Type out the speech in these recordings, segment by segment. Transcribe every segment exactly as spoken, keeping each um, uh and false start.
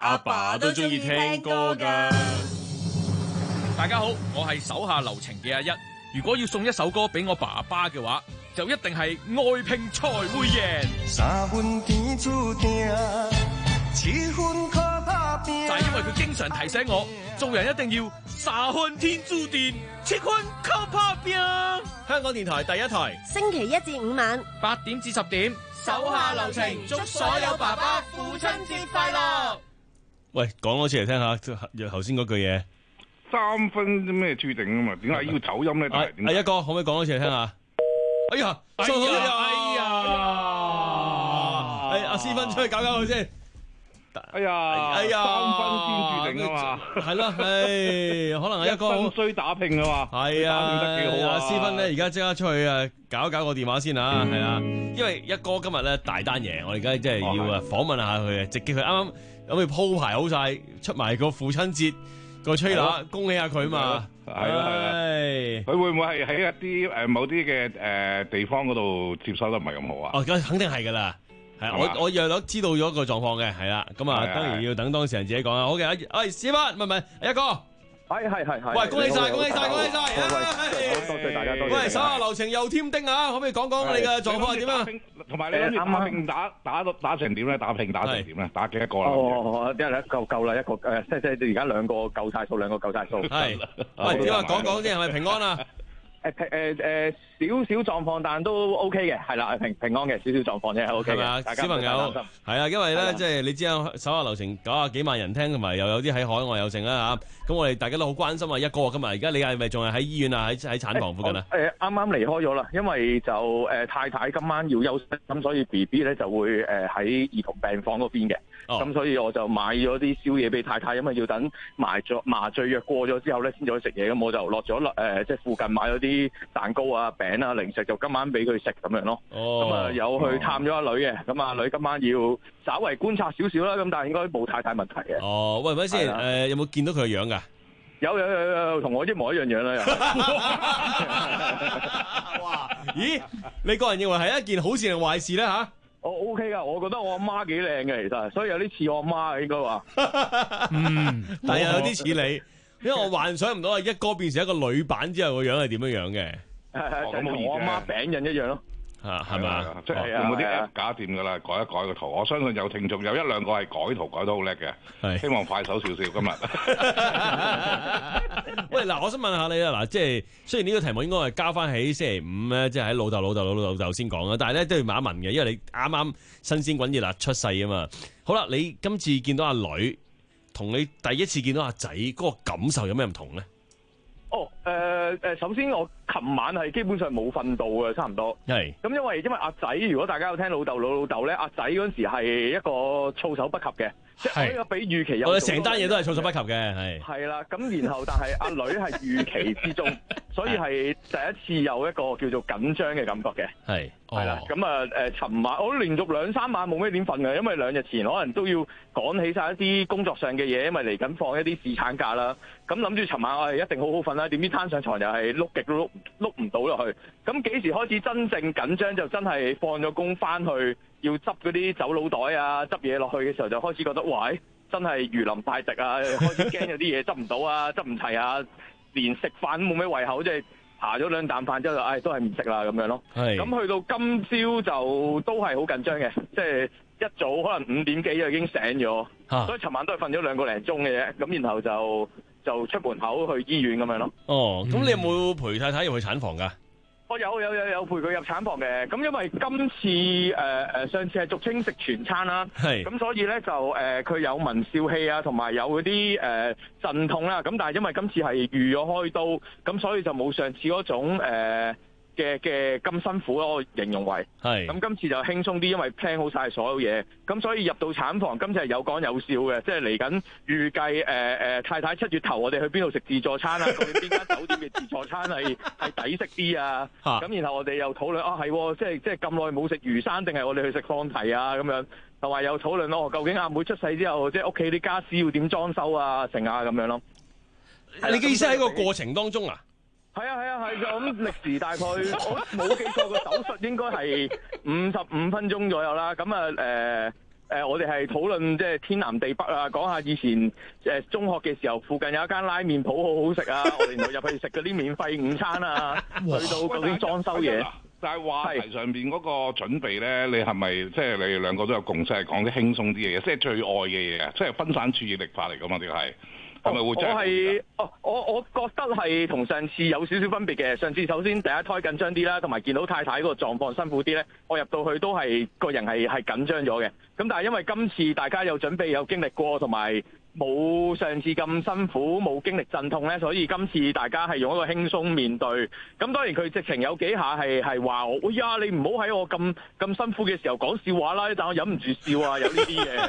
阿爸都中意聽歌㗎。 大家好，我係手下留情嘅阿一。如果要送一首歌俾我爸爸嘅話，就一定係愛拼才會贏。 三分天注定，七分靠打拼。 就係因為佢經常提醒我，做人一定要三分天注定，七分靠打拼。 香港電台第一台， 星期一至五晚八點至十點， 手下留情，祝所有爸爸父親節快樂。喂，講多次嚟聽下頭先嗰句嘢。 三分咩注定啊嘛？點解要走音咧？ 阿阿一哥，可唔可以講多次嚟聽下？哎呀，哎呀，哎呀，哎阿思芬出去搞搞佢先。 哎呀，哎呀，三分天注定啊嘛。 係咯，唉，可能阿一哥好衰打拼啊嘛。 係啊， 打拼得幾好啊。 阿思芬咧，而家即刻出去啊，搞搞個電話先啊，係啊，因為一哥今日咧大單嘢，我哋而家即係要啊訪問下佢啊，直接佢啱啱咁佢鋪排好晒，出埋個父親節。個吹喇，恭喜下佢嘛！ 係啦係啦，佢會唔會係喺一啲誒某啲嘅誒地方嗰度接收得唔係咁好啊？ 哦，咁肯定係噶啦，係我我約略知道咗個狀況嘅，係啦，咁啊當然要等當事人自己講啦。好嘅，阿小芬，唔係唔係，一哥， 係係係係， 喂，恭喜晒，恭喜晒，恭喜晒！ 多謝大家，多謝。 喂，手下留情又添丁啊！可唔可以講講你嘅狀況係點啊？ 同埋你諗住打拼打打到打成點咧？打拼打成點咧？打幾多個啦？ 哦，一人夠夠啦，一個誒，即係即係而家兩個夠晒數，兩個夠晒數。 係，喂，點啊？講講先，係咪平安啊？ 誒誒誒，少少狀況，但都 OK 嘅，係啦，平平安嘅，少少狀況啫，OK 嘅。大家小朋友係啊，因為咧，即係你知啊，手下留情九啊幾萬人聽，同埋又有啲喺海外有剩啦嚇。咁我哋大家都好關心啊，一哥今日而家你係咪仲係喺醫院啊？喺喺產房附近啊？ 誒，啱啱離開咗啦，因為就誒太太今晚要休息，咁所以 B B 咧就會誒喺兒童病房嗰邊嘅。咁所以我就買咗啲宵夜俾太太，因為要等麻醉麻醉藥過咗之後咧，先至可以食嘢。咁我就落咗落誒，即係附近買咗啲蛋糕啊、餅啊、零食，就今晚俾佢食咁樣咯。咁啊，有去探咗阿女嘅，咁阿女今晚要稍為觀察少少啦，咁但係應該冇太大問題嘅。 哦，喂，咪先誒，有冇見到佢嘅樣㗎？ 有有有有，同我一模一樣樣啦。 哇！咦？你個人認為係一件好事定壞事咧嚇？ 我 OK 噶，我覺得我阿媽幾靚嘅，其實，所以有啲似我阿媽應該話。 嗯，但係有啲似你，因為我幻想唔到啊，一哥變成一個女版之後個樣係點樣樣嘅。 係係，就同我阿媽餅印一樣咯。 嚇係嘛？ 即係有冇啲 app 搞掂㗎啦？改一改個圖，我相信有聽眾有一兩個係改圖改得好叻嘅。希望快手少少今日。 喂，嗱，我想問下你啦，嗱，即係雖然呢個題目應該係交翻喺星期五咧，即係喺老豆老豆老豆老豆先講啦，但係咧都要問一問嘅，因為你啱啱新鮮滾熱辣出世啊嘛。好啦，你今次見到阿女，同你第一次見到阿仔嗰個感受有咩唔同咧？ 哦，誒、呃、誒，首先我琴晚係基本上冇瞓到嘅，差唔多。係。咁因為因為阿仔，如果大家有聽老豆老老豆咧，阿仔嗰陣時係一個措手不及嘅。即係呢個比預期有， 我哋成單嘢都係措手不及嘅，係。 係啦，咁然後但係阿女係預期之中，所以係第一次有一個叫做緊張嘅感覺嘅。係，係啦，咁啊誒，尋晚我連續兩三晚冇咩點瞓嘅，因為兩日前可能都要趕起晒一啲工作上嘅嘢，因為嚟緊放一啲侍產假啦。咁諗住尋晚我係一定好好瞓啦，點知攤上床又係碌極都碌碌唔到落去。咁幾時開始真正緊張就真係放咗工翻去。要執嗰啲走佬袋啊，執嘢落去嘅時候就開始覺得，喂，真係如臨大敵啊！開始驚有啲嘢執唔到啊，執唔齊啊，連食飯都冇咩胃口，即係爬咗兩啖飯之後就，唉、哎，都係唔食啦咁樣咯。係。咁去到今朝就都係好緊張嘅，即係一早可能五點幾就已經醒咗，啊、所以尋晚都係瞓咗兩個零鐘嘅啫。咁然後就就出門口去醫院咁樣咯。哦，咁你有冇陪太太入去產房㗎？我有有有有陪佢入產房嘅，咁因為今次誒誒、呃、上次係俗稱食全餐啦，係，咁所以咧就誒佢、呃、有聞笑氣啊，同埋有嗰啲誒陣痛啦，咁但係因為今次係預咗開刀，咁所以就冇上次嗰種誒。呃嘅嘅咁辛苦咯，我形容為係咁今次就輕鬆啲，因為 plan 好晒所有嘢，咁所以入到產房，今次係有講有笑嘅，即係嚟緊預計誒誒太太七月頭我哋去邊度食自助餐啊？究竟邊間酒店嘅自助餐係係抵食啲啊？咁然後我哋又討論啊，係即係即係咁耐冇食魚生，定係我哋去食放題啊？咁樣同埋又討論咯，究竟阿妹出世之後，即係屋企啲家私要點裝修啊、成啊咁樣咯。你嘅意思喺個過程當中啊？係啊係啊係，咁歷時大概我冇記錯個手術應該係五十五分鐘左右啦。咁啊誒誒，我哋係討論即係天南地北啊，講下以前誒中學嘅時候，附近有一間拉麵鋪好好食啊，我哋入去食嗰啲免費午餐啊，去到嗰啲裝修嘢。 但係話題上邊嗰個準備咧，你係咪即係你哋兩個都有共識係講啲輕鬆啲嘅嘢，即係最愛嘅嘢啊，即係分散注意力法嚟㗎嘛？呢個係。係咪會我係哦，我我覺得係同上次有少少分別嘅。上次首先第一胎緊張啲啦，同埋見到太太嗰個狀況辛苦啲咧，我入到去都係個人係係緊張咗嘅。咁但係因為今次大家有準備有經歷過，同埋冇上次咁辛苦，冇經歷陣痛咧，所以今次大家係用一個輕鬆面對。咁當然佢直情有幾下係係話我，哎呀你唔好喺我咁咁辛苦嘅時候講笑話啦，但我忍唔住笑啊，有呢啲嘢。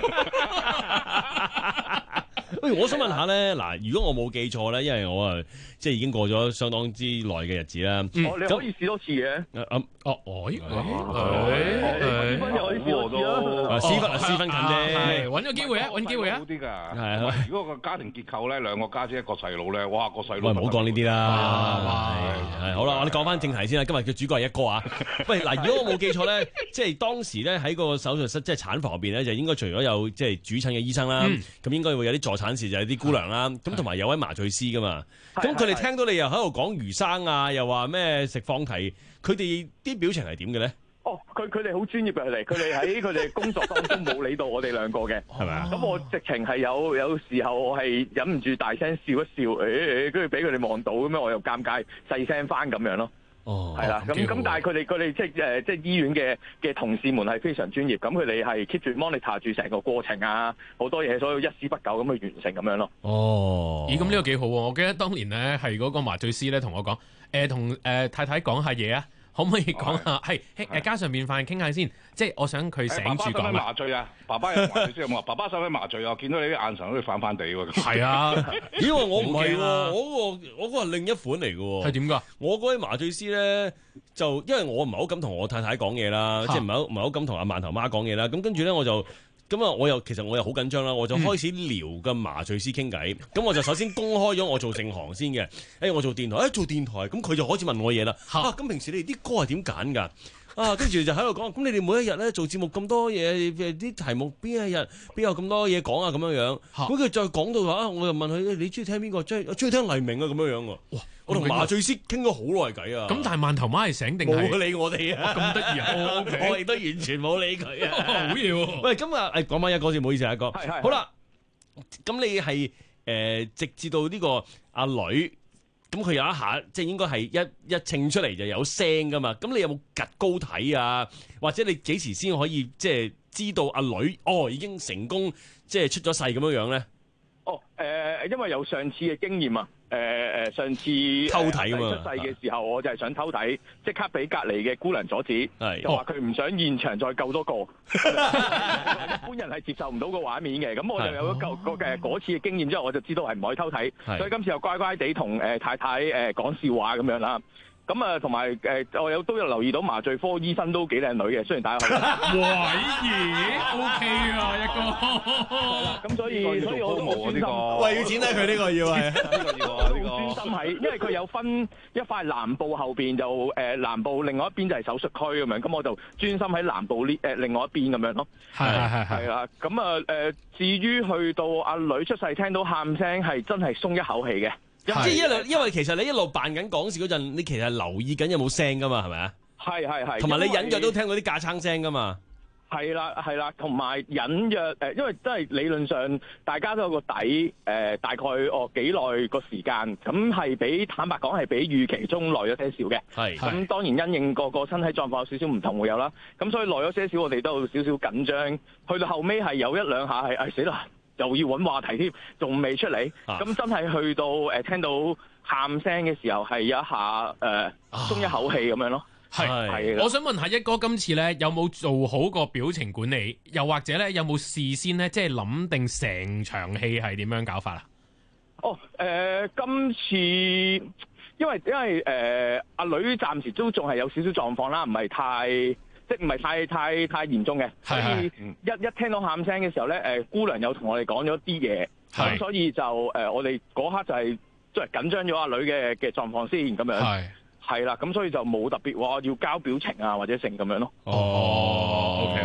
喂，我想問下咧，嗱，如果我冇記錯咧，因為我啊即係已經過咗相當之耐嘅日子啦。 嗯、哦，你可以試多次嘅。 咁、啊、哦，哦，咦、哎， 誒，誒，又可以試多次啦。 私分啊，私分近啫， 揾個機會啊，揾機會啊。 好啲㗎。係啊。 如果個家庭結構咧，兩個家姐一個細佬咧，哇，個細佬。 喂，唔好講呢啲啦。係好啦，我哋講翻正題先啦。今日嘅主角係一哥啊。喂，嗱，如果我冇記錯咧，即係當時咧喺個手術室，即係產房入邊咧，就應該除咗有即係主診嘅醫生啦，咁、嗯、應該會有啲助產士，就係啲姑娘啦，咁同埋有位麻醉師噶嘛。咁佢哋聽到你又喺度講魚生啊，又話咩食放題，佢哋啲表情係點嘅咧？ 哦，佢佢哋好專業嘅，佢哋佢哋喺佢哋工作當中冇理到我哋兩個嘅，係咪啊？咁我直情係有有時候我係忍唔住大聲笑一笑，誒誒，跟住俾佢哋望到咁樣，我又尷尬細聲翻咁樣咯。哦，係啦，咁咁但係佢哋佢哋即係誒即係醫院嘅嘅同事們係非常專業，咁佢哋係 keep 住 monitor 住成個過程啊，好多嘢，所以一絲不苟咁去完成咁樣咯。 哦，咦，咁呢個幾好喎！我記得當年咧係嗰個麻醉師咧同我講，誒同誒太太講下嘢啊。可唔可以講下？係誒家常便飯傾下先，即係我想佢醒住講。爸爸麻醉啊！爸爸有麻醉先有冇？爸爸使唔使麻醉啊？見到你啲眼神好似反反地喎。 係啊， 因為我唔係喎，我個我個係另一款嚟嘅喎。 係點㗎？ 我嗰位麻醉師咧，就因為我唔係好敢同我太太講嘢啦，即係唔係好唔係好敢同阿饅頭媽講嘢啦。咁跟住咧我就。咁啊，我又其實我又好緊張啦，我就開始撩嘅麻醉師傾偈。咁、嗯、我就首先公開咗我做正行先嘅。誒、欸，我做電台，誒、欸、做電台，咁佢就開始問我嘢啦。嚇，咁、啊、平時你哋啲歌係點揀㗎？啊，跟住就喺度講，咁你哋每一日咧做節目咁多嘢，啲題目邊一日邊有咁多嘢講啊咁樣樣。咁佢再講到話，我就問佢：你中意聽邊個？中意中意聽黎明啊咁樣樣喎。哇！我同麻醉師傾咗好耐偈啊。咁但係饅頭媽係醒定係冇理我哋啊？ 咁得意啊！ 我亦都完全冇理佢啊。 好嘢喎！ 喂，今日誒講翻一哥先，唔好意思啊，一哥。 係係。 好啦，咁你係誒、呃、直至到呢個阿女。咁佢有一下，即係應該係一一稱出嚟就有聲噶嘛。咁你有冇趌高睇啊？或者你幾時先可以即係知道阿女哦已經成功即係出咗世咁樣樣咧？哦，誒、 呃，因為有上次嘅經驗啊。誒、呃、誒，上次偷睇啊嘛， 出世嘅時候，我就係想偷睇，即刻俾隔離嘅姑娘阻止，就話佢唔想現場再救多個。哦、一般人係接受唔到個畫面嘅，咁我就有咗舊個嘅嗰次嘅經驗之後，我就知道係唔可以偷睇，所以今次又乖乖地同誒太太誒講笑話咁樣啦。咁啊，同埋誒，我有都有留意到麻醉科醫生都幾靚女嘅，雖然大家好。 哇！咦 ，O K 啊，一個。 咁所以所以我都好專心。 喂，要剪低佢呢個要係。 呢個要啊，呢個。專心喺，因為佢有分一塊南部後邊就誒南部，另外一邊就係手術區咁樣，咁我就專心喺南部呢誒另外一邊咁樣咯。 係係係係。 係啦，咁啊誒，至於去到阿女出世聽到喊聲，係真係鬆一口氣嘅。 即係一路，因為其實你一路扮緊講笑嗰陣，你其實留意緊有冇聲噶嘛，係咪啊？ 係係係。同埋你隱約都聽到啲架撐聲噶嘛。 係啦係啦，同埋隱約誒，因為真係理論上大家都有個底誒、呃，大概哦幾耐個時間，咁係比坦白講係比預期中耐咗些少嘅。係。咁當然因應個個身體狀況有少少唔同會有啦，咁所以耐咗些少，我哋都有少少緊張。去到後尾係有一兩下係誒死啦！又要揾話題添，仲未出嚟，咁、啊、真係去到誒、呃、聽到喊聲嘅時候，係一下誒、呃、鬆一口氣咁樣咯。 係係，我想問下一哥今次咧有冇做好個表情管理，又或者咧有冇事先咧即係諗定成場戲係點樣搞法啊？ 哦，誒、呃、今次因為因為誒阿、呃、女暫時都仲係有少少狀況啦，唔係太。即係唔係太太太嚴重嘅，所以一一聽到喊聲嘅時候咧，誒姑娘有同我哋講咗啲嘢，咁所以就誒我哋嗰刻就係即係緊張咗阿女嘅嘅狀況先咁樣，係係啦，咁所以就冇特別話要交表情啊或者成咁樣咯。 哦 ，OK OK。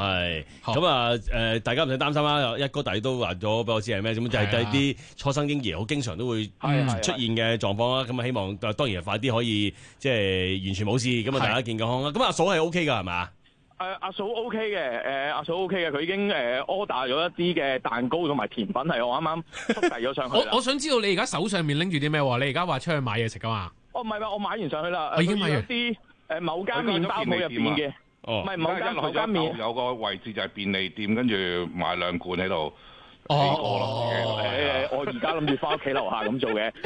係咁啊誒，大家唔使擔心啦。一哥大都話咗俾我知係咩，咁就係對啲初生嬰兒好經常都會出現嘅狀況啦。咁啊，希望當然係快啲可以即係完全冇事，咁啊大家健健康康啦。咁阿嫂係 O K 㗎係嘛？ 誒阿嫂 OK 嘅，誒阿嫂 OK 嘅，佢已經誒 order 咗一啲嘅蛋糕同埋甜品係我啱啱速遞咗上去啦。 我我想知道你而家手上面拎住啲咩喎？你而家話出去買嘢食㗎嘛？ 哦，唔係我買完上去啦。 我已經買完。 啲誒某間麵包鋪入邊嘅，唔係某間某間麵有個位置就係便利店，跟住買兩罐喺度。 哦，誒，我而家諗住翻屋企樓下咁做嘅，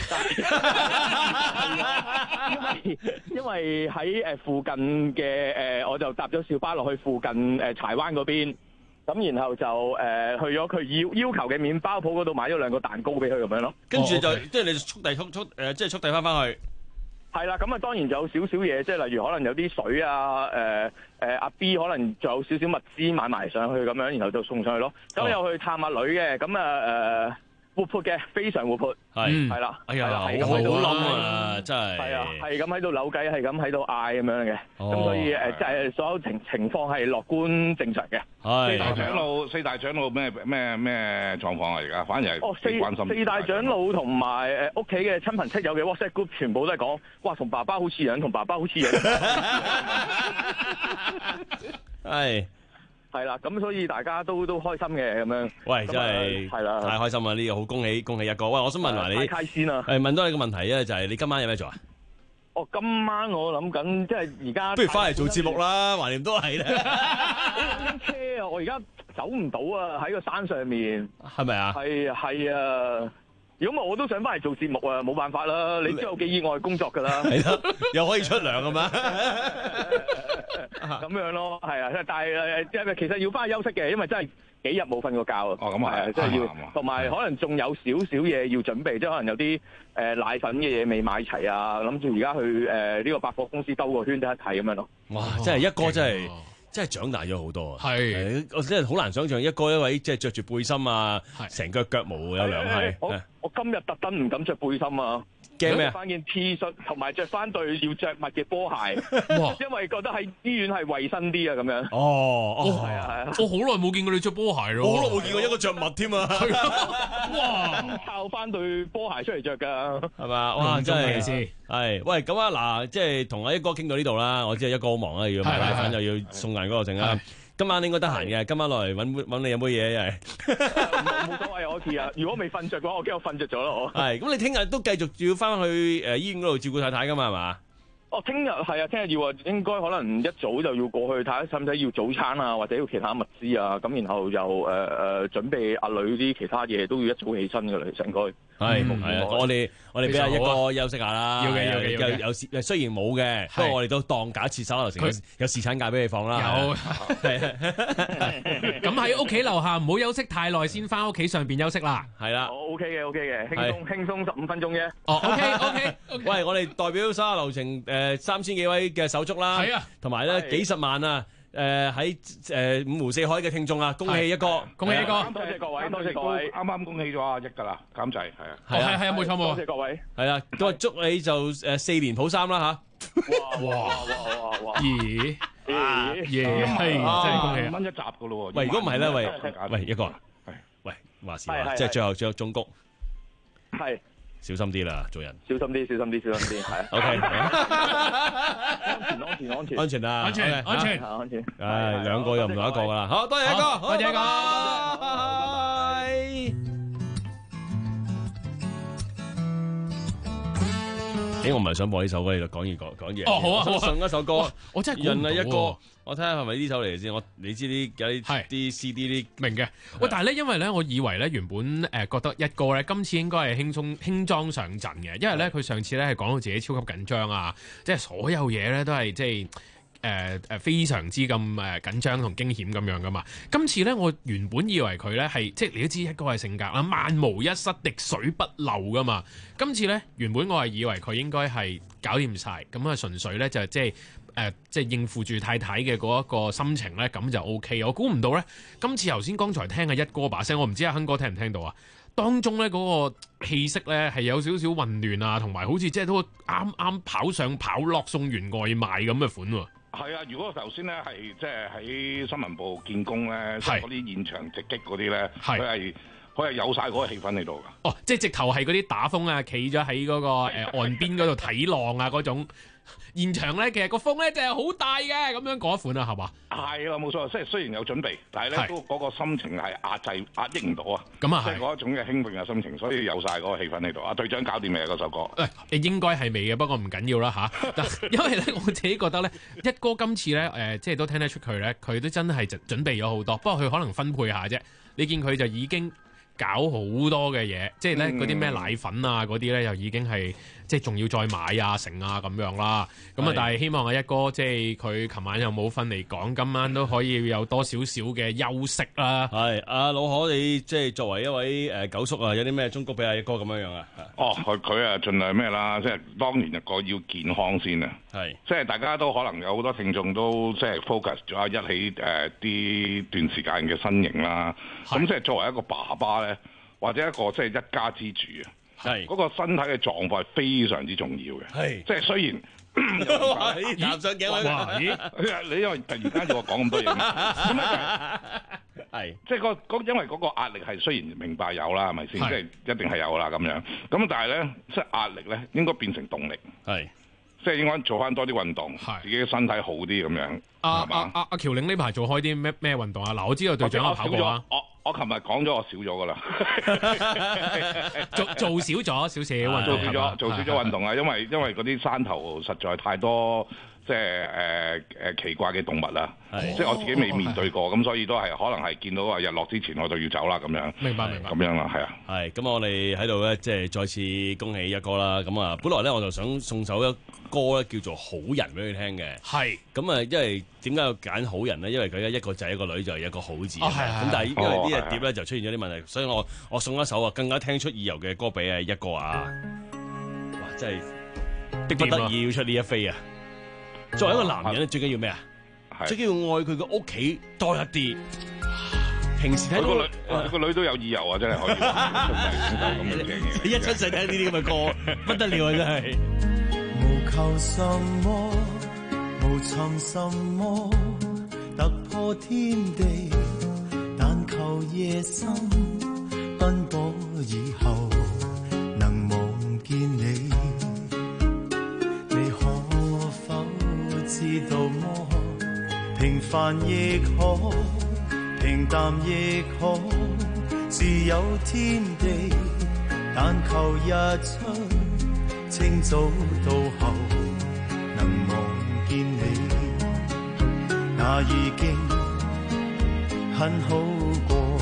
因為因為喺誒附近嘅誒，我就搭咗小巴落去附近誒柴灣嗰邊，咁然後就誒去咗佢要要求嘅麵包鋪嗰度買咗兩個蛋糕俾佢咁樣咯。 跟住就即係你速遞速速誒，即係速遞翻翻去。 係啦，咁啊當然就有少少嘢，即係例如可能有啲水啊，誒誒阿 B 可能仲有少少物資買埋上去咁樣，然後就送上去咯。咁又去探下女嘅，咁啊誒活潑嘅，非常活潑，係係啦， 哎呀，好好啊，真係係啊，係咁喺度扭計，係咁喺度嗌咁樣嘅，咁所以誒即係所有情情況係樂觀正常嘅。 四大長老，四大長老咩咩咩狀況啊？而家反而係哦，四關心四大長老同埋誒屋企嘅親朋戚友嘅 WhatsApp group 全部都係講，哇，同爸爸好似樣，同爸爸好似樣。 係。 係啦，咁所以大家都都開心嘅咁樣。 喂，真係係啦，太開心啦！呢個好恭喜恭喜一哥。喂，我想問埋你， 太開心啦！ 誒，問多你個問題啊，就係你今晚有咩做啊？ 哦，今晚我諗緊，即係而家不如翻嚟做節目啦，橫掂都係咧。 車啊！我而家走唔到啊，喺個山上面。 係咪啊？ 係係啊！如果唔係我都想翻嚟做節目啊，冇辦法啦！你知我幾意外工作㗎啦。 係咯，又可以出糧㗎嘛？ 咁樣咯，係啊，但係誒，其實要翻去休息嘅，因為真係幾日冇瞓過覺啊。 哦，咁啊， 係真係要，同埋可能仲有少少嘢要準備，即係可能有啲誒奶粉嘅嘢未買齊啊，諗住而家去誒呢個百貨公司兜個圈睇一睇咁樣咯。 哇！真係一哥真係真係長大咗好多啊！ 係， 我真係好難想象一哥一位即係着住背心啊，成腳腳毛有兩係。 我我今日特登唔敢着背心啊！ 驚咩啊？ 翻件 T 恤同埋着翻對要着襪嘅波鞋，因為覺得喺醫院係衞生啲啊咁樣。 哦， 哦，係啊係啊！ 我好耐冇見過你着波鞋咯， 我好耐冇見過一個着襪添啊！ 哇，靠翻對波鞋出嚟着㗎， 係嘛？哇，真係係喂咁啊嗱，即係同阿一哥傾到呢度啦。我知係一哥好忙啊，要買奶粉又要送人嗰個剩啊。今晚你應該得閒嘅，今晚落嚟揾揾你飲杯嘢，係冇所謂，我似啊！如果未瞓着嘅話，我驚我瞓着咗咯。 係咁，你聽日都繼續要翻去誒醫院嗰度照顧太太噶嘛？係嘛？ 哦，聽日係啊，聽日要啊，應該可能一早就要過去睇下使唔使要早餐啊，或者要其他物資啊，咁然後又誒誒、呃、準備阿女啲其他嘢都要一早起身㗎啦，應該係係啊！我哋我哋俾阿一哥休息下啦。 要嘅要嘅要嘅。 有有雖然冇嘅，不過我哋都當假設手頭成有侍產假俾你放啦。 有係咁喺屋企樓下唔好休息太耐，先翻屋企上邊休息啦。 係啦。 我 OK 嘅 OK 嘅，輕鬆輕鬆十五分鐘啫。 哦 OK OK。 喂，我哋代表沙流程誒三千幾位嘅手足啦，係啊，同埋咧幾十萬啊誒喺誒五湖四海嘅聽眾啊，恭喜一哥， 恭喜一哥， 多謝各位，多謝各位， 啱啱恭喜咗阿一㗎啦，監製係啊， 係啊係啊，冇錯冇錯， 多謝各位， 係啊，咁啊祝你就誒四年抱三啦嚇， 哇哇哇哇哇， 咦咦係真係恭喜， 蚊一集㗎咯喎， 喂，如果唔係咧，喂喂一哥，係，喂話時話，即係最後最後忠告， 係。 小心啲啦，做人。 小心啲，小心啲，小心啲，係。 O K。 安全，安全，安全。 安全啊！ 安全，安全， 安全。 唉，兩個又唔同一個噶啦。好多謝一哥， 多謝一哥， 拜拜。誒，我唔係想播呢首歌，你就講完講講嘢。 哦，好啊，好啊。 上一首歌， 我真係人係一個。我睇下係咪呢首嚟先，我你知啲有啲啲 C D 啲明嘅。喂，但係咧，因為咧，我以為咧原本誒、呃、覺得一哥咧今次應該係輕鬆輕裝上陣嘅，因為咧佢上次咧係講到自己超級緊張啊，即係所有嘢咧都係即係誒誒非常之咁誒緊張同驚險咁樣噶嘛。今次咧我原本以為佢咧係即係你都知一哥係性格啦，萬無一失、滴水不漏噶嘛。今次咧原本我係以為佢應該係搞掂晒，咁啊純粹咧就即係。誒、呃，即係應付住太太嘅嗰一個心情咧，咁就 O K。我估唔到咧，今次頭先剛才聽嘅一哥把聲，我唔知阿亨哥聽唔聽到啊？當中咧嗰、那個氣息咧係有少少混亂啊，同埋好似即係都啱啱跑上跑落送完外賣咁嘅款喎。 係啊，如果頭先咧係即係喺新聞部見工咧，即係嗰啲現場直擊嗰啲咧，佢係佢係有晒嗰個氣氛喺度㗎。 哦，即係直頭係嗰啲打風啊，企咗喺嗰個誒岸邊嗰度睇浪啊嗰種。現場咧，其實個風咧就係好大嘅，咁樣嗰一款啊，係嘛？ 係啦，冇錯，即係雖然有準備，但係咧都嗰個心情係壓制壓抑唔到啊。 咁啊即係嗰一種嘅興奮嘅心情，所以有晒嗰個氣氛喺度。阿隊長搞掂未啊？嗰首歌？ 誒，應該係未嘅，不過唔緊要啦嚇。但因為咧，我自己覺得咧，一哥今次咧誒，即係都聽得出佢咧，佢都真係準備咗好多，不過佢可能分配下啫。你見佢就已經搞好多嘅嘢，即係咧嗰啲咩奶粉啊嗰啲咧，又已經係即係仲要再買啊成啊咁樣啦。咁啊，但係希望阿一哥即係佢琴晚又冇瞓嚟講，今晚都可以有多少少嘅休息啦。 係阿老可，你即係作為一位誒九叔啊，有啲咩忠告俾阿一哥咁樣樣啊？ 哦，佢佢啊，盡量咩啦？即係當然一個要健康先啊。係，即係大家都可能有好多聽眾都即係 focus 咗一起誒啲段時間嘅身形啦。咁即係作為一個爸爸咧，或者一個即係一家之主啊，係嗰個身體嘅狀況係非常之重要嘅。係，即係雖然談上頸位， 你因為突然間要我講咁多嘢，咁咧係即係個因為嗰個壓力係雖然明白有啦，係咪先？即係一定係有啦咁樣。咁但係咧，即係壓力咧應該變成動力。係。即係應該做翻多啲運動，自己嘅身體好啲咁樣。 阿阿阿阿喬領呢排做開啲咩咩運動啊？嗱，我知道隊長有跑過啊。 我我琴日講咗我少咗噶啦， 做做少咗少少運動， 做少咗做少咗運動啊！因為因為嗰啲山頭實在太多。即係誒誒奇怪嘅動物啦，即係我自己未面對過，咁、哦、所以都係可能係見到話日落之前我就要走啦咁樣。 明白明白， 咁樣啦，係啊。 係咁，我哋喺度咧，即係再次恭喜一哥啦。咁啊，本來咧我就想送首一歌咧，叫做《好人》俾佢聽嘅。係。咁啊，因為點解要揀好人咧？因為佢一個仔一個女就有一個好字。哦，係咁但係因為呢隻碟咧就出現咗啲問題，所以我我送一首啊更加聽出意由嘅歌俾啊一哥啊。哇！真係迫不得已要出呢一飛啊！作為一個男人咧，最緊要咩啊？最緊要愛佢個屋企多一啲。平時睇到個女， 佢個女都有意由啊！真係可以出世你一出世聽呢啲咁嘅歌，不得了啊！真係。 無求什麼，無尋什麼，突破天地，但求夜深奔波以後，能望見你。知道麼？平凡亦可，平淡亦可，自有天地。但求日出，清早到後，能望見你，那已經很好過。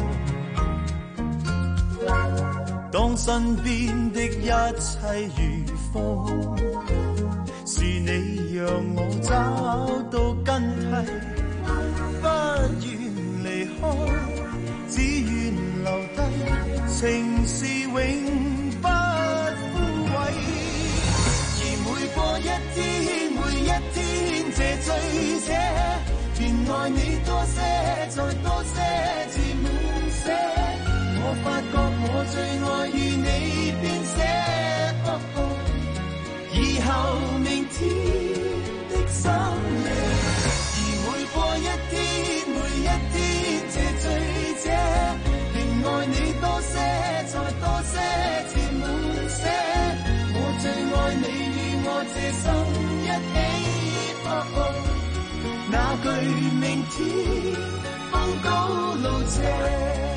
當身邊的一切如風，是你讓我找到根蒂，不願離開，只願留低，情是永不枯萎。而每過一天，每一天這醉者，願愛你多些，再多些，至滿瀉。我發覺我最愛與你編寫。哦哦以後明天的深夜，而每過一天，每一天這醉者，願愛你多些，再多些，至滿瀉。我最愛你與我這心一起，哦哦那句明天風高路斜。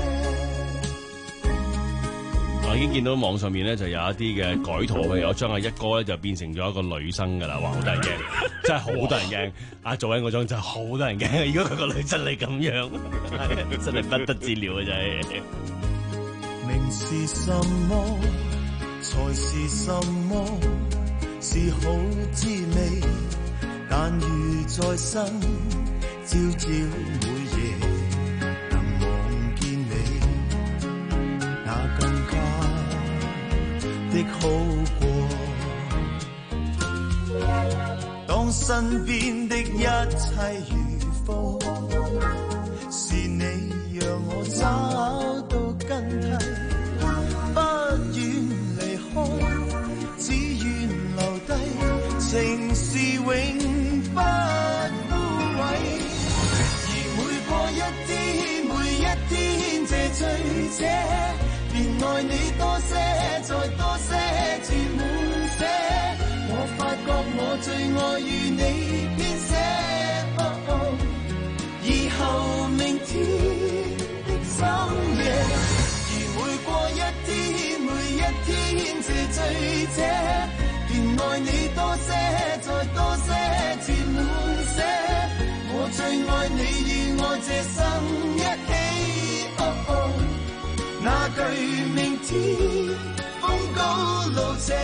我已經見到網上面咧就有一啲嘅改圖，譬如我將阿一哥咧就變成咗一個女生㗎啦，哇！好得人驚，真係好得人驚。阿做緊嗰張真係好得人驚，如果佢個女真係咁樣，真係不得之了啊！真係。 名是什麼，才是什麼，是好滋味。但如在身，朝朝每夜能望見你，那更加的好過。當身邊的一切如風，是你讓我找到根蒂，不願離開，只願留低，情是永不者，便愛你多些，再多些，至滿瀉。我發覺我最愛與你編寫，哦哦，以後明天的深夜，如每過一天，每一天這醉者，便愛你多些，再多些，至滿瀉。我最愛你與我這生一起，哦哦，那句明天風高路斜。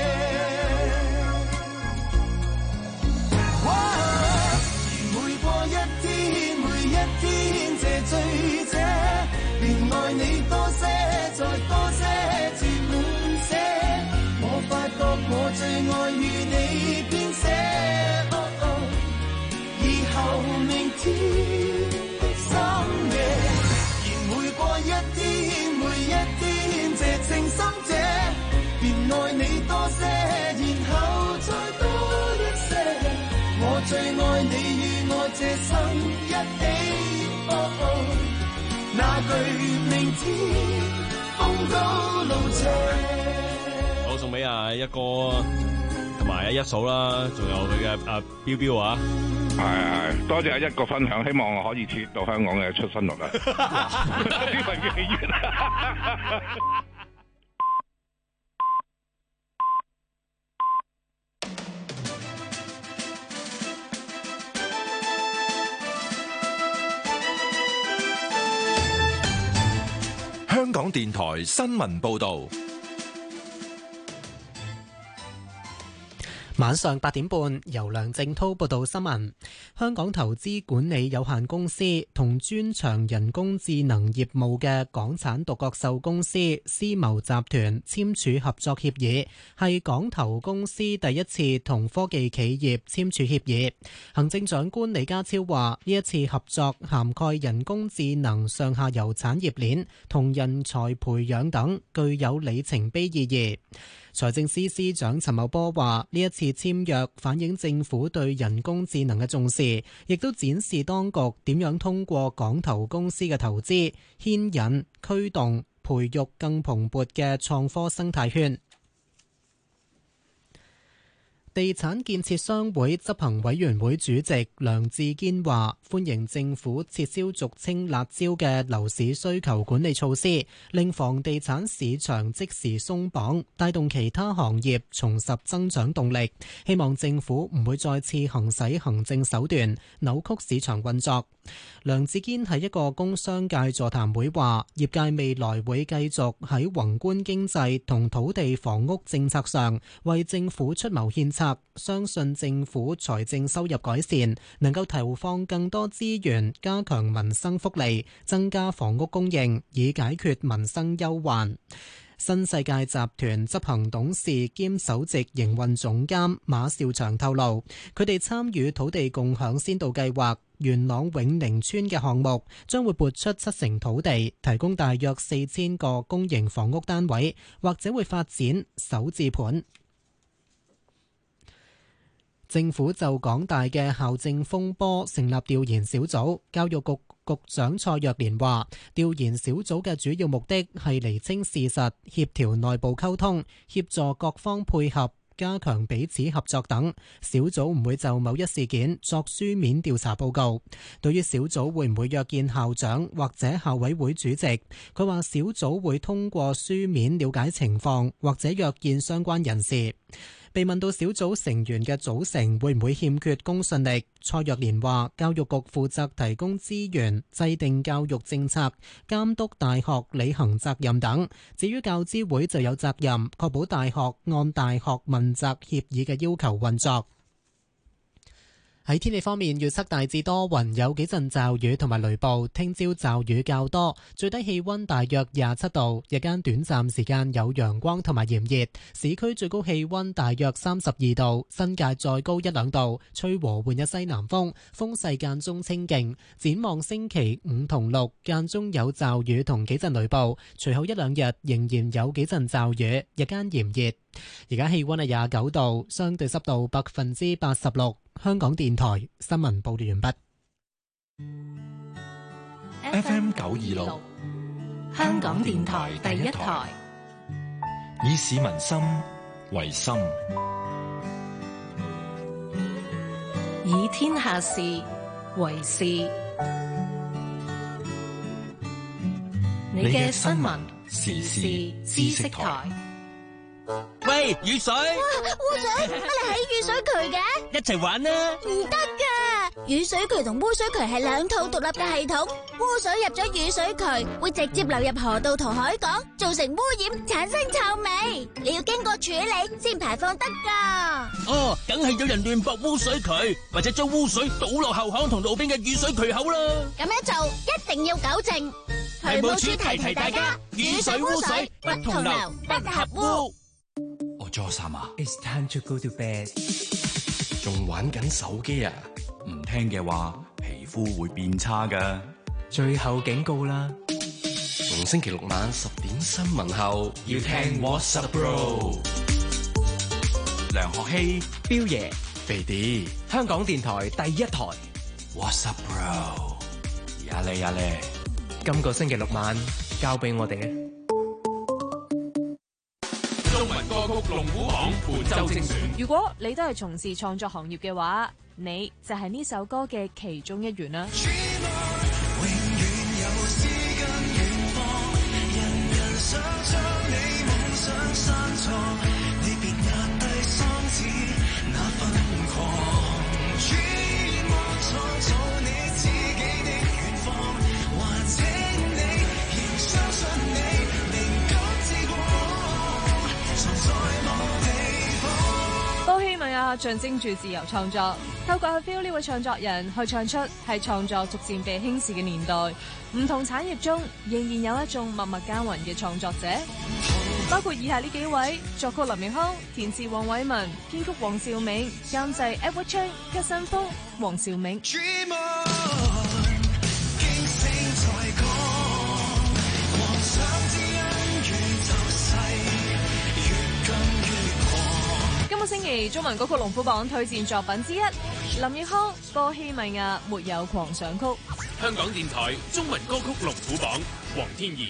如每過一天，每一天這醉者，便愛你多些，再多些，至滿瀉。我發覺我最愛與你編寫，哦哦，以後明天的深夜，而每過一天，每一天這情深者，便愛你多些，然後再多一些。我最愛你與我這生一起，哦哦，那句明天風高路斜。 好，送俾阿一哥同埋阿一嫂啦，仲有佢嘅阿彪彪啊。 係係，多謝阿一個分享，希望我可以刺激到香港嘅出生率啦。呢份嘅喜悅。 香港電台新聞報導。 晚上八點半，由梁正滔報道新聞。香港投資管理有限公司同專長人工智能業務嘅港產獨角獸公司思謀集團簽署合作協議，係港投公司第一次同科技企業簽署協議。行政長官李家超話：呢一次合作涵蓋人工智能上下游產業鏈同人才培養等，具有里程碑意義。財政司司長陳茂波話：呢一次簽約反映政府對人工智能嘅重視，亦都展示當局點樣通過港投公司嘅投資，牽引、驅動、培育更蓬勃嘅創科生態圈。地產建設商會執行委員會主席梁志堅話：歡迎政府撤銷俗稱辣招嘅樓市需求管理措施，令房地產市場即時鬆綁，帶動其他行業重拾增長動力。希望政府唔會再次行使行政手段，扭曲市場運作。梁志堅喺一個工商界座談會話：業界未來會繼續喺宏觀經濟同土地房屋政策上為政府出謀獻策。相信政府財政收入改善，能夠投放更多資源，加強民生福利，增加房屋供應，以解決民生憂患。新世界集團執行董事兼首席營運總監馬兆祥透露，佢哋參與土地共享先導計劃元朗永寧村嘅項目，將會撥出七成土地，提供大約四千個公營房屋單位，或者會發展首置盤。政府就港大嘅校政風波成立調研小組，教育局局長蔡若蓮話：調研小組嘅主要目的係釐清事實、協調內部溝通、協助各方配合、加強彼此合作等。小組唔會就某一事件作書面調查報告。對於小組會唔會約見校長或者校委會主席，佢話小組會通過書面了解情況，或者約見相關人士。被問到小組成員嘅組成會唔會欠缺公信力，蔡若蓮話：教育局負責提供資源、制定教育政策、監督大學履行責任等。至於教資會就有責任確保大學按大學問責協議嘅要求運作。喺天氣方面，預測大致多雲，有幾陣驟雨同埋雷暴。聽朝驟雨較多，最低氣溫大約廿七度，日間短暫時間有陽光同埋炎熱。市區最高氣溫大約三十二度，新界再高一兩度，吹和緩嘅西南風，風勢間中清勁。展望星期五同六間中有驟雨同幾陣雷暴，隨後一兩日仍然有幾陣驟雨，日間炎熱。而家氣溫係廿九度，相對濕度百分之八十六。香港電台新聞報道完畢。 F M 九二六香港電台第一台， 以市民心為心， 以天下事為事。你嘅新聞時事知識台。 喂，雨水！ 污水，乜你喺雨水渠嘅？ 一齊玩啦！ 唔得噶，雨水渠同污水渠係兩套獨立嘅系統。污水入咗雨水渠，會直接流入河道同海港，造成污染，產生臭味。你要經過處理先排放得噶。 哦，梗係有人亂駁污水渠，或者將污水倒落後巷同路邊嘅雨水渠口啦。 咁樣做一定要糾正。 渠務署提提大家，雨水污水不同流，不合污。 我做啥嘛 ？It's time to go to bed。仲玩緊手機啊？唔聽嘅話，皮膚會變差噶。最後警告啦！逢星期六晚十點新聞後，要聽 What's Up Bro。梁學希、彪爺、肥啲，香港電台第一台 What's Up Bro。呀咧呀咧！今個星期六晚交俾我哋啊！ 中文歌曲龍虎榜本周精選。 如果你都係從事創作行業嘅話，你就係呢首歌嘅其中一員啦。波希米亞象徵住自由創作，透過去 feel 呢位創作人去唱出係創作逐漸被輕視嘅年代，唔同產業中仍然有一眾默默耕耘嘅創作者，包括以下呢幾位：作曲林奕匡，填詞黃偉文，編曲黃兆銘，監製 Edward Chang、吉新峰、黃兆銘。今個星期中文歌曲龍虎榜推薦作品之一，林奕匡《波希米亞沒有狂想曲》。 香港電台中文歌曲龍虎榜，黃天怡。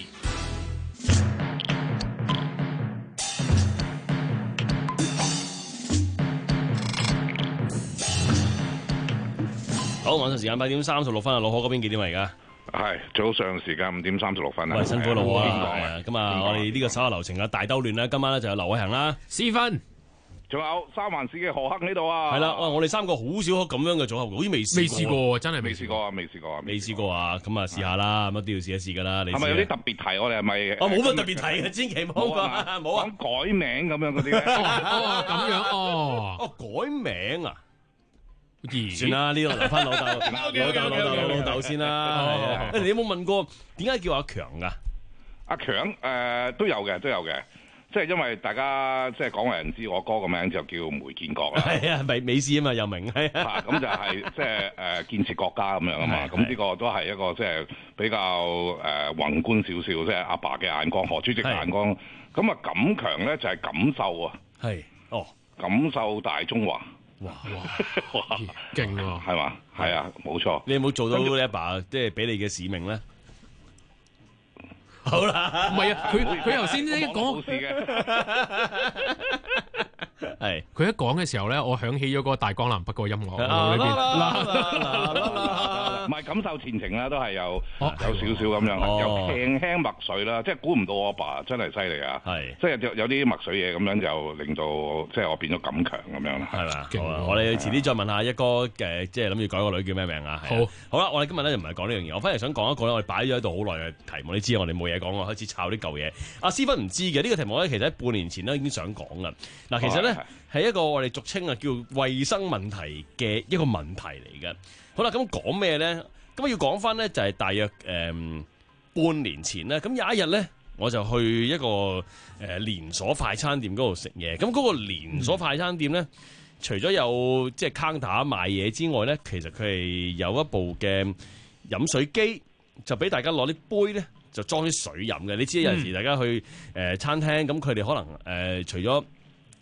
好，晚上時間八點三十六分啊，老何嗰邊幾點嚟而家？ 係早上時間五點三十六分啊！ 喂，辛苦老何啊！咁啊，我哋呢個手下留情啊，大兜亂啦，今晚咧就有劉偉恒啦， 思芬。 仲有三藩市嘅何克喺度啊！ 係啦，哇！我哋三個好少可咁樣嘅組合，好似未試未試過，真係未試過啊！未試過啊！ 未試過啊！咁啊，試下啦，乜都要試一試噶啦。你係咪有啲特別題？我哋係咪？ 我冇乜特別題嘅，千祈唔好講，冇啊！ 講改名咁樣嗰啲咧。 哦，咁樣哦。 哦，改名啊！算啦，呢個留翻老豆、老豆、老豆、老豆先啦。係啊，你有冇問過點解叫阿強噶？ 阿強誒都有嘅，都有嘅。即係因為大家即係廣為人知，我哥個名就叫梅建國啦。 係啊，美美斯啊嘛，又明係啊。咁就係即係誒建設國家咁樣啊嘛。咁呢個都係一個即係比較誒宏觀少少，即係阿爸嘅眼光，何主席嘅眼光。咁啊，錦強咧就係感受啊。 係哦， 感受大中華。 哇哇， 勁喎！ 係嘛？係啊，冇錯。 你有冇做到你阿爸即係俾你嘅使命咧？好啦， 唔係啊，佢佢頭先咧講， 係佢一講嘅時候咧，我響起咗嗰個大江南北個音樂裏邊， 唔係感受前程啦，都係有有少少咁樣，有輕輕墨水啦，即係估唔到我阿爸真係犀利啊！係，即係有有啲墨水嘢咁樣就令到即係我變咗錦強咁樣啦，係嘛？好啊，我哋遲啲再問下一哥嘅，即係諗住改個女叫咩名啊？好，好啦，我哋今日咧就唔係講呢樣嘢，我反而想講一個咧，我哋擺咗喺度好耐嘅題目，你知我哋冇嘢講，我開始抄啲舊嘢。阿思芬唔知嘅呢個題目咧，其實喺半年前咧已經想講噶。嗱，其實咧係一個我哋俗稱啊叫衛生問題嘅一個問題嚟嘅。好啦，咁講咩咧？咁要講翻咧就係大約誒、嗯、半年前咧，咁有一日咧我就去一個誒、呃、連鎖快餐店嗰度食嘢。咁嗰個連鎖快餐店咧，嗯、除咗有即係 counter 賣嘢之外咧，其實佢係有一部嘅飲水機，就俾大家攞啲杯咧。就裝啲水飲嘅，你知有陣時大家去誒、呃、餐廳咁，佢哋可能誒、呃、除咗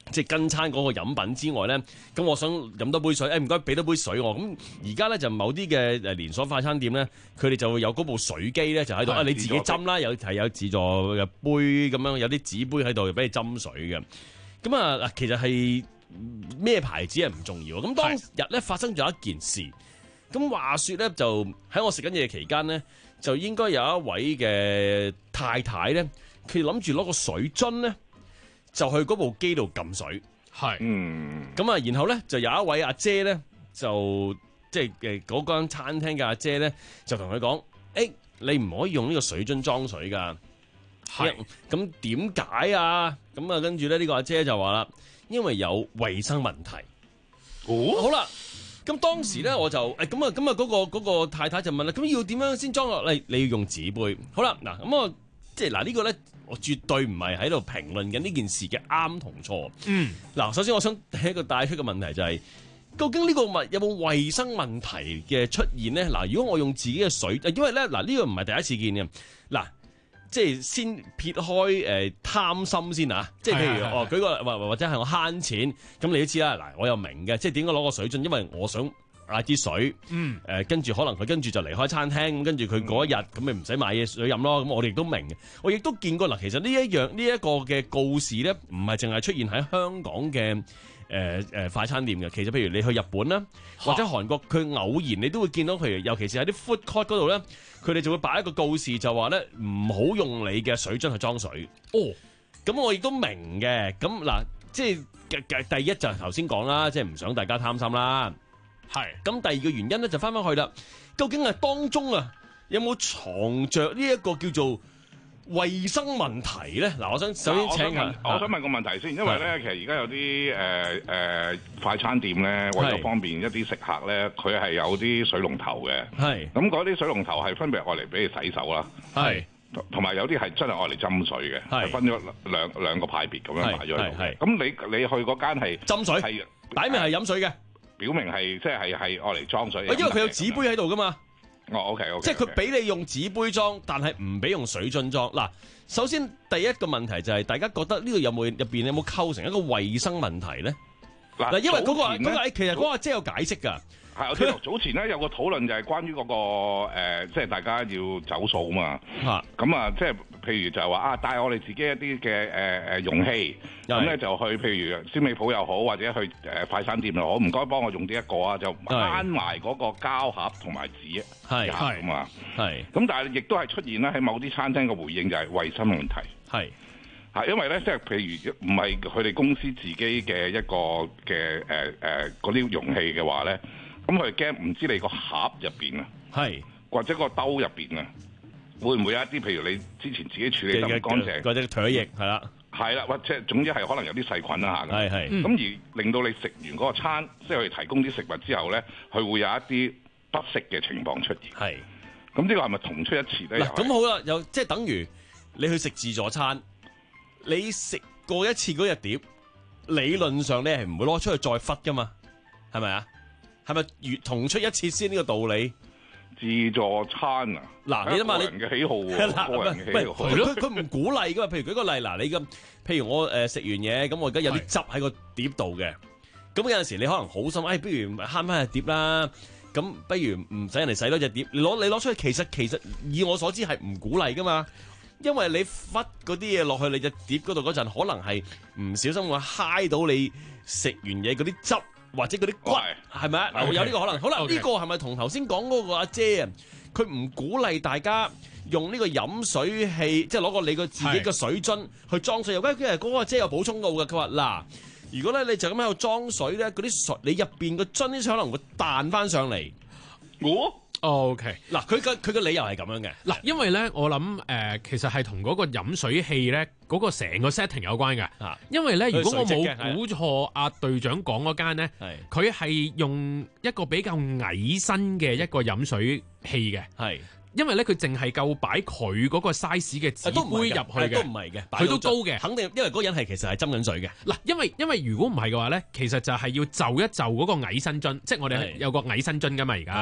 即係跟餐嗰個飲品之外咧，咁我想飲多杯水，誒唔該俾多杯水我。咁而家咧就某啲嘅誒連鎖快餐店咧，佢哋就會有嗰部水機咧，就喺度啊，你自己斟啦，有係有自助嘅杯咁樣，有啲紙杯喺度俾你斟水嘅。咁啊嗱，其實係咩牌子係唔重要。咁當日咧發生咗一件事，咁話說咧就喺我食緊嘢期間咧，就應該有一位嘅太太咧，佢諗住攞個水樽咧。就去嗰部機度撳水， 係， 嗯， 咁啊，然後咧就有一位阿姐咧，就即係誒嗰間餐廳嘅阿姐咧，就同佢講：，誒、欸，你唔可以用呢個水樽裝水㗎，係，咁點解啊？咁啊，跟住咧呢個阿姐就話啦，因為有衞生問題。哦，好啦，咁當時咧我就誒咁啊咁啊嗰個嗰個太太就問啦，咁要點樣先裝落嚟？你要用紙杯。好啦，嗱咁我即係嗱呢個咧。我絕對唔係喺度評論緊呢件事嘅啱同錯。嗯，嗱，首先我想第一個帶出嘅問題就係、是，究竟呢個物有冇衞生問題嘅出現咧？嗱，如果我用自己嘅水，因為咧嗱呢、這個唔係第一次見嘅。嗱，即係先撇開誒、呃、貪心先啊，即係譬如哦舉個或或者係我慳錢，咁你都知啦。嗱，我又明嘅，即係點解攞個水樽？因為我想嗌啲水，嗯，誒跟住可能佢跟住就離開餐廳，跟住佢嗰一日咁咪唔使買嘢水飲咯。咁我哋亦都明嘅，我亦都見過嗱。其實呢一樣呢一個嘅告示咧，唔係淨係出現喺香港嘅誒誒快餐店嘅。其實譬如你去日本啦，或者韓國，佢偶然你都會見到，譬如尤其是喺啲 food court 嗰度咧，佢哋就會擺一個告示，就話咧唔好用你嘅水樽去裝水。哦，咁我亦都明嘅。咁嗱，即係第一就係頭先講啦，即係唔想大家貪心啦。係，咁第二個原因咧就翻翻去啦，究竟係當中啊有冇藏着呢一個叫做衞生問題咧？嗱，我想首先請下， 我想問個問題先，因為咧其實而家有啲誒誒快餐店咧，為咗方便一啲食客咧，佢係有啲水龍頭嘅，係，咁嗰啲水龍頭係分別愛嚟俾你洗手啦，係，同埋有啲係真係愛嚟斟水嘅，係分咗兩兩個派別咁樣擺咗喺度嘅。咁你你去嗰間係斟水，係擺明係飲水嘅。 表明係即係係係愛嚟裝水， 因為佢有紙杯喺度噶嘛。 哦 ，OK OK， 即係佢俾你用紙杯裝，但係唔俾用水樽裝。嗱，首先第一個問題就係、是、大家覺得呢個有冇入邊有冇構成一個衞生問題咧？嗱，因為嗰、那個嗰、那個其實嗰個姐有解釋㗎。 係，我知道早前咧有個討論就係關於嗰、那個、呃、即係大家要走數嘛。嚇，咁啊，即係譬如就係話啊，帶我哋自己一啲嘅誒誒容器，咁咧就去譬如鮮味鋪又好，或者去誒、呃、快餐店又好，唔該幫我用呢一個啊，就慳埋嗰個膠盒同埋紙係係咁啊。係，咁但係亦都係出現咧喺某啲餐廳嘅回應就係衞生問題。係。因為咧，即係譬如唔係佢哋公司自己嘅一個嘅誒誒嗰啲容器嘅話咧，咁佢驚唔知你個盒入邊啊，係或者個兜入邊啊，會唔會有一啲譬如你之前自己處理得唔乾淨， 或者唾液係啦， 係啦，或者總之係可能有啲細菌啦嚇，係係，咁、嗯、而令到你食完嗰個餐，即係佢提供啲食物之後咧，佢會有一啲不適嘅情況出現，係，咁呢個係咪同出一轍咧？ 咁好啦，又即係等於你去食自助餐。你食過一次嗰隻碟，理論上你係唔會攞出去再忽噶嘛，係咪啊？係咪越同出一次先呢個道理？ 自助餐啊，嗱，你諗下你個人嘅喜好喎，個人嘅喜好。 佢佢唔鼓勵噶嘛？譬如舉個例，嗱，你咁，譬如我誒食完嘢，咁我而家有啲汁喺個碟度嘅，咁有陣時你可能好心，誒、哎，不如慳翻隻碟啦，咁不如唔使人哋洗多隻碟，你攞你攞出去，其實其實以我所知係唔鼓勵噶嘛。因為你忽嗰啲嘢落去你隻碟嗰度嗰陣，可能係唔小心會揩到你食完嘢嗰啲汁或者嗰啲骨，係咪啊？有呢個可能。好啦，呢、okay. 個係咪同頭先講嗰個阿姐啊？佢唔鼓勵大家用呢個飲水器，即係攞個你個自己嘅水樽去裝水。有間嗰個阿姐有補充到嘅，佢話嗱，如果咧你就咁喺度裝水咧，嗰啲水你入邊個樽啲水可能會彈翻上嚟。 我、哦 O K， 嗱，佢嘅佢嘅理由係咁樣嘅。 嗱，因為咧，我諗誒、呃，其實係同嗰個飲水器咧，嗰、嗰個成個 setting 有關嘅。啊，因為咧，如果我冇估錯，阿隊長講嗰間咧，佢係用一個比較矮身嘅一個飲水器嘅。係，因為咧，佢淨係夠擺佢嗰個 size 嘅紙杯入去嘅，都唔係嘅，佢都高嘅，肯定，因為嗰人係其實係斟緊水嘅。嗱，因為因為如果唔係嘅話咧，其實就係要就一就嗰個矮身樽，即係我哋有個矮身樽噶嘛，而家。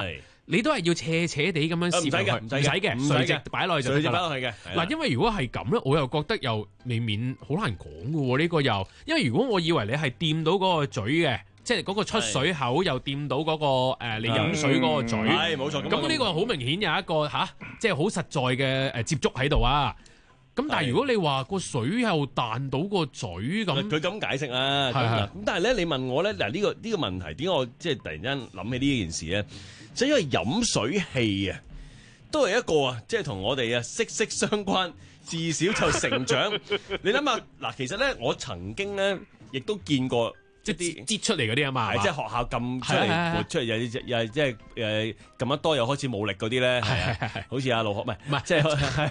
你都係要斜斜地咁樣攝落去， 唔使嘅， 唔使嘅，垂直擺落去就得啦。 擺落去嘅。 嗱，因為如果係咁咧，我又覺得又未免好難講嘅喎。呢個又，因為如果我以為你係掂到嗰個嘴嘅，即係嗰個出水口又掂到嗰個誒你飲水嗰個嘴， 係冇錯。 咁呢個好明顯有一個嚇，即係好實在嘅誒接觸喺度啊。咁但係如果你話個水又彈到個嘴咁， 佢咁解釋啦。咁但係咧，你問我咧，嗱呢個呢個問題點解我即係突然間諗起呢件事咧？就因為飲水器啊，都係一個啊，即係同我哋啊息息相關。自小就成長，你諗下嗱，其實咧我曾經咧亦都見過即係啲擠出嚟嗰啲啊嘛， 即係學校撳出嚟撥出嚟，又又係即係誒撳得多又開始冇力嗰啲咧，係係好似阿盧學唔係唔係即係係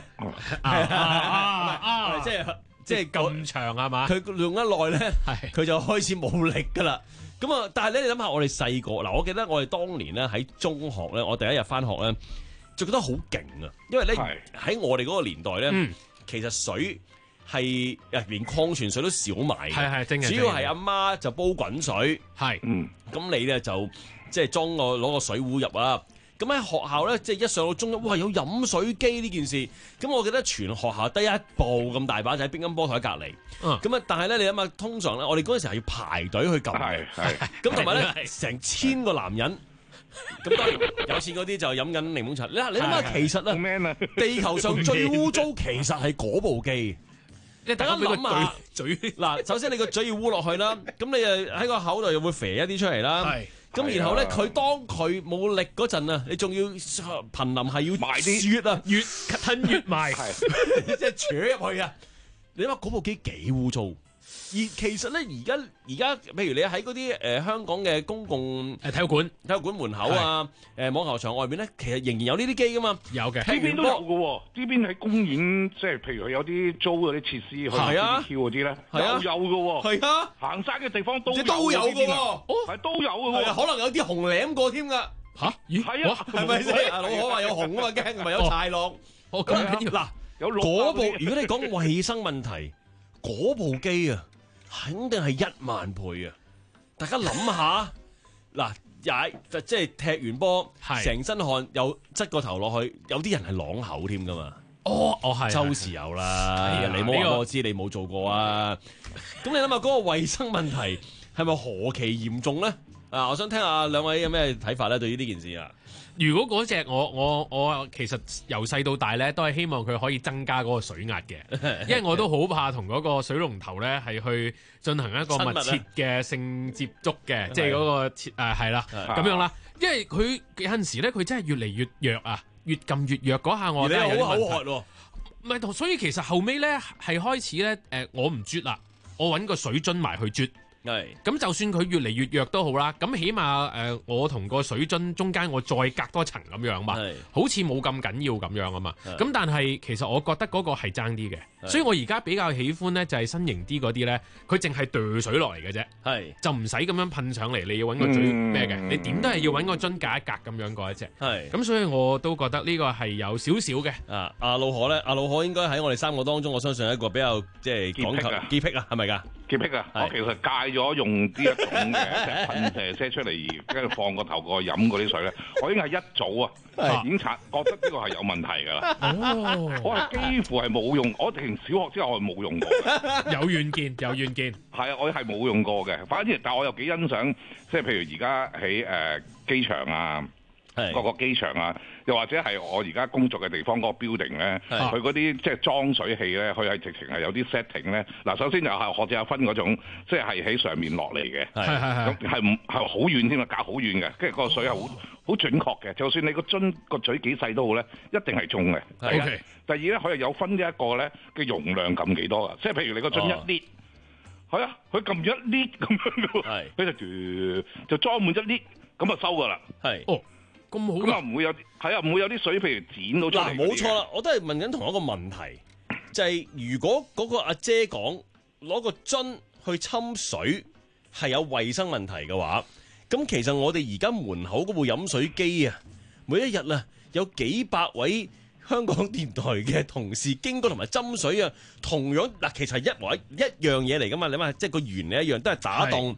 啊即係即係咁長係嘛？ 佢用得耐咧，佢就開始冇力㗎啦。咁啊，但係咧你諗下，我哋細個嗱，我記得我哋當年咧喺中學咧，我第一日返學咧。就覺得好勁啊！因為咧喺我哋嗰個年代咧，嗯、其實水係誒連礦泉水都少買嘅，係係主要係阿媽就煲滾水，係嗯咁你咧就即係裝個攞個水壺入啊！咁喺學校咧，即係一上到中一，哇有飲水機呢件事，咁我記得全學校得一部咁大把，就喺乒乓波台隔離。咁啊、嗯，但係咧你諗下，通常咧我哋嗰陣時係要排隊去撳，係係咁同埋咧成千個男人。咁當然有錢嗰啲就飲緊檸檬茶。你你諗下，其實啊，地球上最污糟其實係嗰部機。你大家諗下，嘴嗱，首先你個嘴要污落去啦，咁你誒喺個口度又會肥一啲出嚟啦。咁然後咧，佢當佢冇力嗰陣啊，你仲要瀕臨係要埋啲血啊，越吞越埋，即係扯入去啊！你諗下嗰部機幾污糟？而其實咧，而家而家，譬如你喺嗰啲誒香港嘅公共誒體育館、 體育館門口啊，誒網球場外邊咧，其實仍然有呢啲機噶嘛。有嘅， 呢邊都有嘅喎。呢邊喺公園，即係譬如有啲租嗰啲設施去跳嗰啲咧，又有嘅喎。係啊，行山嘅地方都都有嘅喎。 哦，係都有嘅喎。 可能有啲紅領過添㗎。嚇？咦？係啊，係咪先？阿老可話有紅啊嘛，驚唔係有豺狼。 哦，咁緊要嗱， 有嗰部。如果你講衞生問題，嗰部機啊。肯定係一萬倍啊！大家諗下，嗱，踩即係踢完波，成身汗又側個頭落去，有啲人係啷口添噶嘛？ 哦，哦係， 周時有啦，你冇話我知，你冇做過啊！咁你諗下嗰個衞生問題係咪何其嚴重咧？啊，我想聽下兩位有咩睇法咧？對於呢件事啊？ 如果嗰隻我我我其實由細到大咧，都係希望佢可以增加嗰個水壓嘅，因為我都好怕同嗰個水龍頭咧係去進行一個密切嘅性接觸嘅，即係嗰個誒係啦咁樣啦。因為佢有陣時咧，佢真係越嚟越弱啊，越撳越弱嗰下我覺得有啲問題。你好口渴喎，唔係，所以其實後尾咧係開始咧誒，我唔啜啦，我揾個水樽埋去啜。係，咁就算佢越嚟越弱都好啦，咁起碼誒、呃，我同個水樽中間我再隔多層咁樣嘛，好似冇咁緊要咁樣啊嘛。咁但係其實我覺得嗰個係爭啲嘅，所以我而家比較喜歡咧就係新型啲嗰啲咧，佢淨係墮水落嚟嘅啫，係就唔使咁樣噴上嚟，你要揾個嘴咩嘅，嗯、你點都係要揾個樽隔一隔咁樣嗰一隻。係，咁所以我都覺得呢個係有少少嘅。啊，阿老可咧，阿老可應該喺我哋三個當中，我相信係一個比較即係講求潔癖啊，係咪㗎？潔癖啊！我其實戒咗用呢一種嘅噴射車出嚟，跟住放個頭過去飲嗰啲水咧，我已經係一早啊檢查，覺得呢個係有問題㗎啦。哦，我係幾乎係冇用，我從小學之後我係冇用過。有遠見，有遠見。係啊，我係冇用過嘅。反正，但係我又幾欣賞，即係譬如而家喺誒機場啊。各個機場啊，又或者係我而家工作嘅地方嗰個 building 咧，佢嗰啲即係裝水器咧，佢係直情係有啲 setting 咧。嗱，首先就係學謝阿芬嗰種，即係喺上面落嚟嘅，咁係唔係好遠添啊？隔好遠嘅，跟住個水係好好準確嘅。就算你個樽個嘴幾細都好咧，一定係中嘅。第一，第二咧，佢係有分呢一個咧嘅容量撳幾多噶，即係譬如你個樽一 lit，係啊，佢撳咗一 lit 咁樣嘅，佢就就裝滿一 lit，咁就收噶啦。係哦。咁好咁啊，唔會有係啊，唔會有啲水譬如剪到出嚟。嗱，冇錯啦，我都係問緊同一個問題，就係、是、如果嗰個阿姐講攞個樽去浸水係有衛生問題嘅話，咁其實我哋而家門口嗰部飲水機啊，每一日啊有幾百位香港電台嘅同事經過同埋斟水啊，同樣嗱，其實係一模一樣嘢嚟噶嘛，你諗下，即係個原理一樣，都係打洞。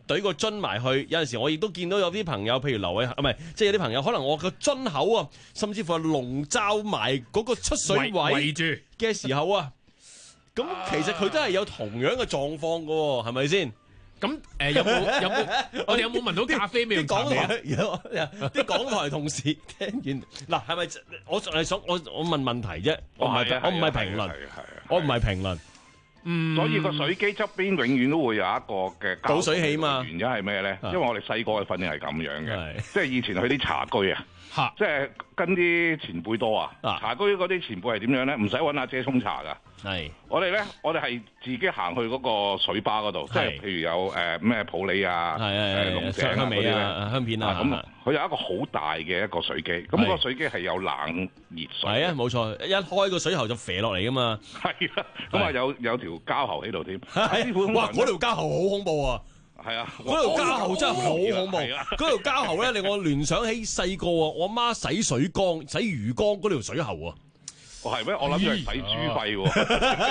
懟個樽埋去。有陣時我亦都見到有啲朋友，譬如劉偉，唔係，即係有啲朋友可能我個樽口啊，甚至乎係籠罩埋嗰個出水位圍住嘅時候啊，咁其實佢都係有同樣嘅狀況㗎喎，係咪先？ 咁誒、呃、有冇有冇我哋有冇聞到咖啡味？ 啲港台啲港台同事聽完嗱，係咪我係想我我問問題啫？我唔係我唔係評論，我唔係評論。 嗯，所以個水機側邊永遠都會有一個嘅倒水器嘛。 原因係咩咧？因為我哋細個嘅訓練係咁樣嘅，即係以前去啲茶居啊。即係跟啲前輩多啊！茶居嗰啲前輩係點樣咧？唔使揾阿姐沖茶噶。係我哋咧，我哋係自己行去嗰個水吧嗰度，即係譬如有誒咩普洱啊、誒龍井啊嗰啲咧， 香片啊。咁佢有一個好大嘅一個水機，咁個水機係有冷熱水。係啊， 冇錯，一開個水喉就飛落嚟噶嘛。係啊，咁啊有有條膠喉喺度添。 哇！嗰條膠喉好恐怖啊！ 係啊， 嗰條膠喉真係好恐怖。嗰條膠喉咧令我聯想起細個啊，我媽洗水缸、洗魚缸嗰條水喉啊。 哦，係咩？我諗住係洗豬肺喎。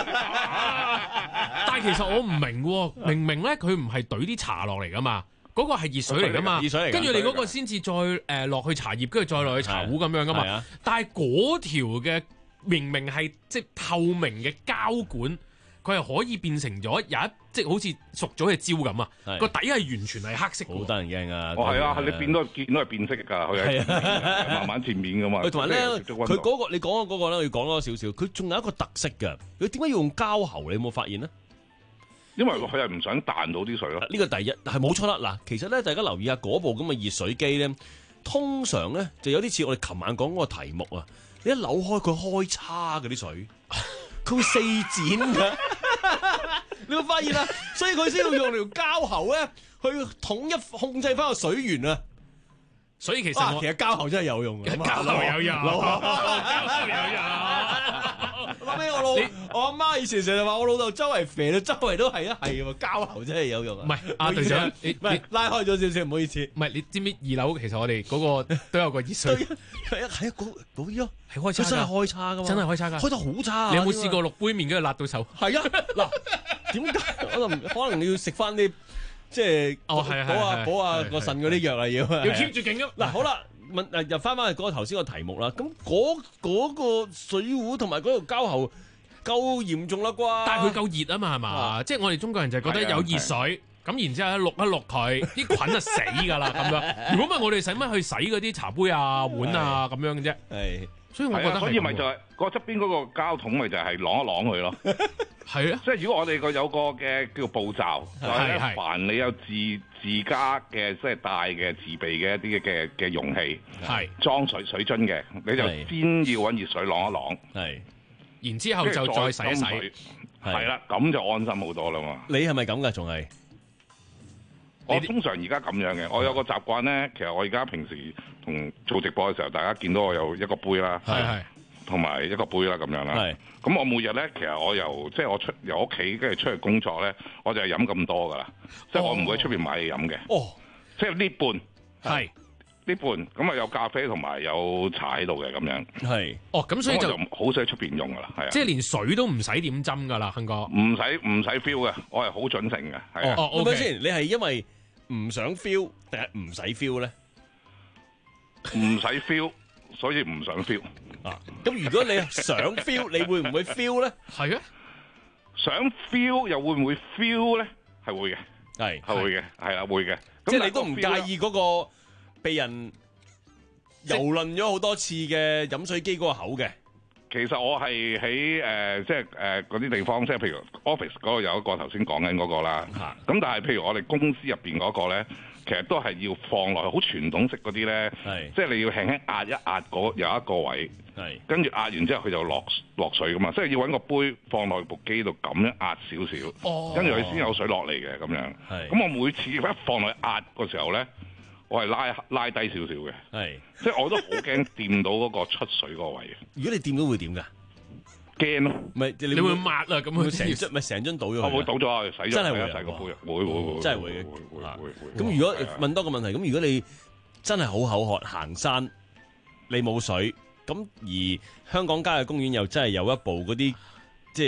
但係其實我唔明喎，明明咧佢唔係懟啲茶落嚟噶嘛，嗰個係熱水嚟噶嘛，熱水嚟。跟住你嗰個先至再誒落去茶葉，跟住再落去茶壺咁樣噶嘛。但係嗰條嘅明明係即係透明嘅膠管。佢係可以變成咗有一即係好似熟咗嘅焦咁啊！個底係完全係黑色， 好得人驚啊！ 哦，係啊，你變到見到係變色㗎，佢係慢慢漸面㗎嘛。 同埋咧，佢嗰個你講嘅嗰個咧，我要講多少少。佢仲有一個特色㗎，佢點解要用膠喉？你有冇發現呢？ 因為佢係唔想彈到啲水咯。 呢個第一係冇錯啦。嗱，其實咧，大家留意下嗰部咁嘅熱水機咧，通常咧就有啲似我哋琴晚講嗰個題目啊！你一扭開佢開叉嗰啲水。佢會四剪㗎，你會發現啦，所以佢先要用條膠喉咧去統一控制翻個水源啊。 所以其實其實膠喉真係有用嘅， 膠喉有用，膠喉有用。 諗起我老我阿媽以前成日話我老豆周圍肥到周圍都係啊，係喎，膠喉真係有用啊。 唔係阿隊長，你唔係拉開咗少少，唔好意思。 唔係你知唔知二樓其實我哋嗰個都有個熱水， 係啊係啊，嗰嗰啲咯係開叉， 真係開叉噶嘛， 真係開叉㗎， 開得好差。 你有冇試過淥杯麵跟住辣到手？ 係啊，嗱，點解可能可能你要食翻啲即係哦係補下補下個腎嗰啲藥啊要要 keep 住勁咁。 嗱好啦。問誒入翻翻去嗰個頭先個題目啦，咁嗰嗰個水壺同埋嗰條膠喉夠嚴重啦啩？ 但係佢夠熱啊嘛，係嘛？啊、即係我哋中國人就覺得有熱水，咁然之後咧淥一淥佢，啲菌就死㗎啦咁樣。如果唔係我哋使乜去洗嗰啲茶杯啊、碗啊咁樣嘅啫？係。所以我覺得， 所以咪就係個側邊嗰個膠桶咪就係啷一啷佢咯。 係啊， 即係如果我哋個有個嘅叫步驟，就係咧，凡你有自自家嘅即係帶嘅自備嘅一啲嘅嘅容器，係裝水水樽嘅，你就先要揾熱水啷一啷，係， 然之後就再洗一洗， 係啦，咁就安心好多啦嘛。 你係咪咁㗎？仲係？ 我通常而家咁樣嘅，我有個習慣咧，其實我而家平時同做直播嘅時候，大家見到我有一個杯啦，係，同埋一個杯啦咁樣啦，係。咁我每日咧，其實我由即係我出由屋企跟住出去工作咧，我就係飲咁多噶啦，即係我唔會喺出邊買嘢飲嘅。哦，即係呢半係呢半，咁啊有咖啡同埋有茶喺度嘅咁樣。係。哦，咁所以就好少喺出邊用噶啦，係啊。 即係連水都唔使點斟噶啦，亨哥。 唔使唔使 feel 嘅，我係好準成嘅，係啊。 哦，咁樣先，你係因為唔想 feel 定係唔使 feel 咧？ 唔使 feel，所以唔想 feel。 啊，咁如果你想 feel， 你會唔會 feel 咧？ 係啊， 想 feel 又會唔會 feel 咧？係會嘅， 係係會嘅，係啦會嘅。 即係你都唔介意嗰個被人蹂躪咗好多次嘅飲水機嗰個口嘅。 其實我係喺誒即係誒嗰啲地方，即係譬如 office 嗰個有一個頭先講緊嗰個啦。咁但係譬如我哋公司入邊嗰個咧，其實都係要放落去好傳統式嗰啲咧，即係你要輕輕壓一壓嗰有一個位，跟住壓完之後佢就落落水噶嘛，即係要揾個杯放落部機度咁樣壓少少，跟住佢先有水落嚟嘅咁樣。咁我每次一放落去壓嘅時候咧，我係拉拉低少少嘅，即係我都好驚掂到嗰個出水嗰個位。 如果你掂到會點㗎？ 驚咯， 咪你會抹啊咁佢成樽咪成樽倒咗， 我會倒咗洗咗， 真係會洗個杯，會會會， 真係會嘅， 會會會。 咁如果問多個問題，咁如果你真係好口渴行山，你冇水，咁而香港郊野公園又真係有一部嗰啲即係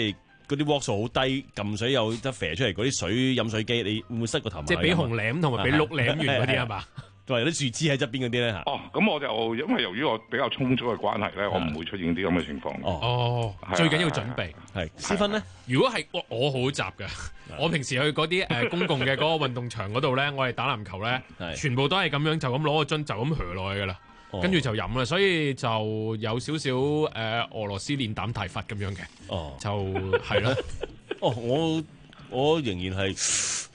嗰啲瓦數好低，撳水又得啡出嚟嗰啲水飲水機，你會唔會塞個頭埋？ 即係俾紅舐同埋俾綠舐完嗰啲係嘛？ 同埋有啲樹枝喺側邊嗰啲咧嚇。 哦，咁我就因為由於我比較充足嘅關係咧，我唔會出現啲咁嘅情況。 哦，最緊要準備係。思芬咧， 如果係我好雜嘅，我平時去嗰啲誒公共嘅嗰個運動場嗰度咧，我哋打籃球咧，全部都係咁樣就咁攞個樽就咁hö落去㗎啦。跟住就飲啦，所以就有少少誒俄羅斯練膽大法咁樣嘅， 哦， 就係啦。 哦，我我仍然係，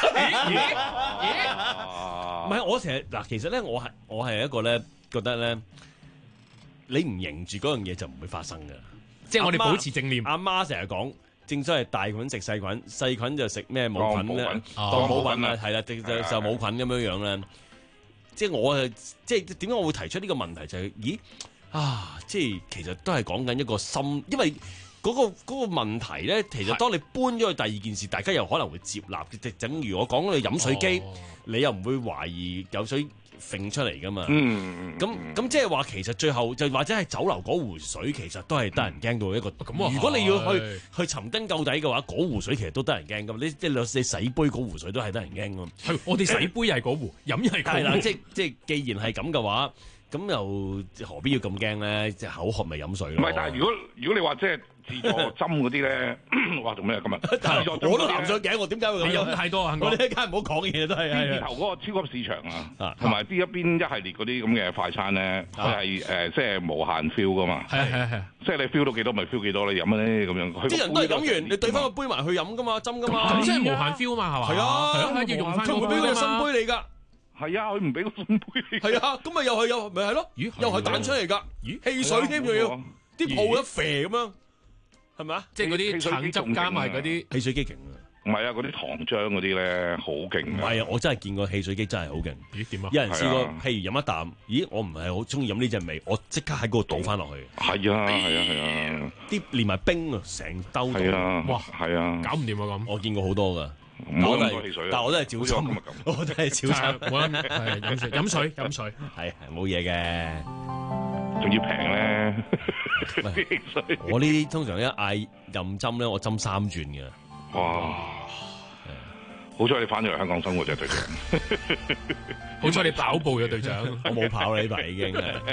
唔係我成日嗱，其實咧我係我係一個咧覺得咧，你唔認住嗰樣嘢就唔會發生㗎。 即係我哋保持正念。 阿媽成日講，正所謂大菌食細菌，細菌就食咩冇菌咧，當冇菌啦，係啦，就就就冇菌咁樣樣咧。即係我係，即係點解我會提出呢個問題就係、是，咦啊！即係其實都係講緊一個心，因為嗰、那個嗰、那個問題咧，其實當你搬咗去第二件事，大家又可能會接納。即正如我講嗰個飲水機，哦、你又唔會懷疑有水揈出嚟噶嘛？嗯，咁咁即係話其實最後就或者係酒樓嗰壺水，其實都係得人驚到一個。咁、嗯、如果你要去去尋根究底嘅話，嗰壺水其實都得人驚噶嘛。你即係你洗杯嗰壺水都係得人驚噶嘛。 係，我哋洗杯又係嗰壺，飲又係嗰壺。係啦， 即即既然係咁嘅話，咁又何必要咁驚咧？即係口渴咪飲水咯。 唔係，但係如果如果你話即係自助針嗰啲咧，話做咩今日？ 我都攬上頸，我點解會咁？ 你飲太多啊！ 我哋一間唔好講嘢都係。 獅子頭嗰個超級市場啊，同埋啲一邊一系列嗰啲咁嘅快餐咧，佢係誒即係無限 fill 噶嘛。係係係。即係你 fill 到幾多咪 fill 幾多，你飲咧咁樣。 啲人都係飲完，你對翻個杯埋去飲噶嘛，斟噶嘛。 咁即係無限 fill 嘛係嘛？ 係啊， 係啊，要用翻嗰個佢會俾個新杯你㗎。 係啊，佢唔俾個新杯你。 係啊，咁咪又係又咪係咯？咦，又係彈出嚟㗎？咦，汽水添仲要，啲泡一啡咁樣。係咪啊？即係嗰啲橙汁加埋嗰啲汽水機勁啊！ 唔係啊，嗰啲糖漿嗰啲咧好勁啊！ 唔係啊，我真係見過汽水機真係好勁。 咦？點啊？ 有人試過，譬如飲一啖，咦？我唔係好中意飲呢隻味，我即刻喺嗰度倒翻落去。 係啊，係啊，係啊！ 啲連埋冰啊，成兜。 係啊！哇！係啊！ 搞唔掂啊咁。 我見過好多㗎。 唔好咁多汽水啊！ 但係我都係照斟，我都係照斟。 冇得係飲水，飲水，飲水， 係冇嘢嘅。 仲要平咧， 我呢啲通常一嗌任斟咧，我斟三轉嘅。 哇！好彩你翻咗嚟香港生活啫，隊長。 好彩你跑步嘅隊長， 我冇跑啦呢排已經。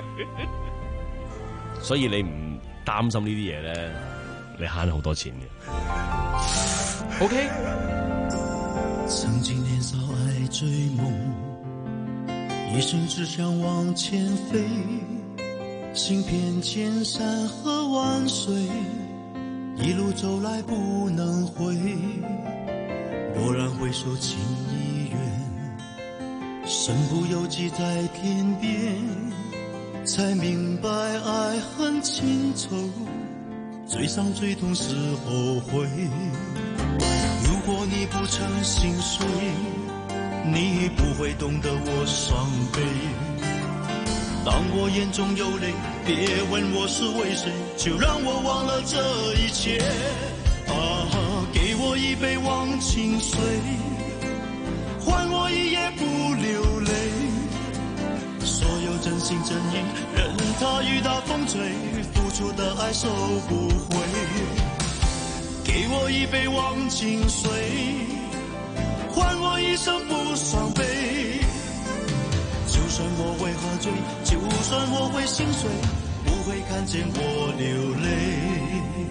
所以你唔擔心呢啲嘢咧，你慳好多錢嘅。 OK。 曾經年少愛追夢，一生只想往前飛。行遍千山和萬水，一路走來不能回。驀然回首，情已遠，身不由己在天邊，才明白愛恨情仇，最傷最痛是後悔。如果你不曾心碎，你不會懂得我傷悲。當我眼中有淚，別問我是為誰，就讓我忘了這一切。啊，給我一杯忘情水，換我一夜不流淚。所有真心真意，任它雨打風吹，付出的愛收不回。給我一杯忘情水，換我一生不傷悲。就算我會喝醉，就算我會心碎，不會看見我流淚。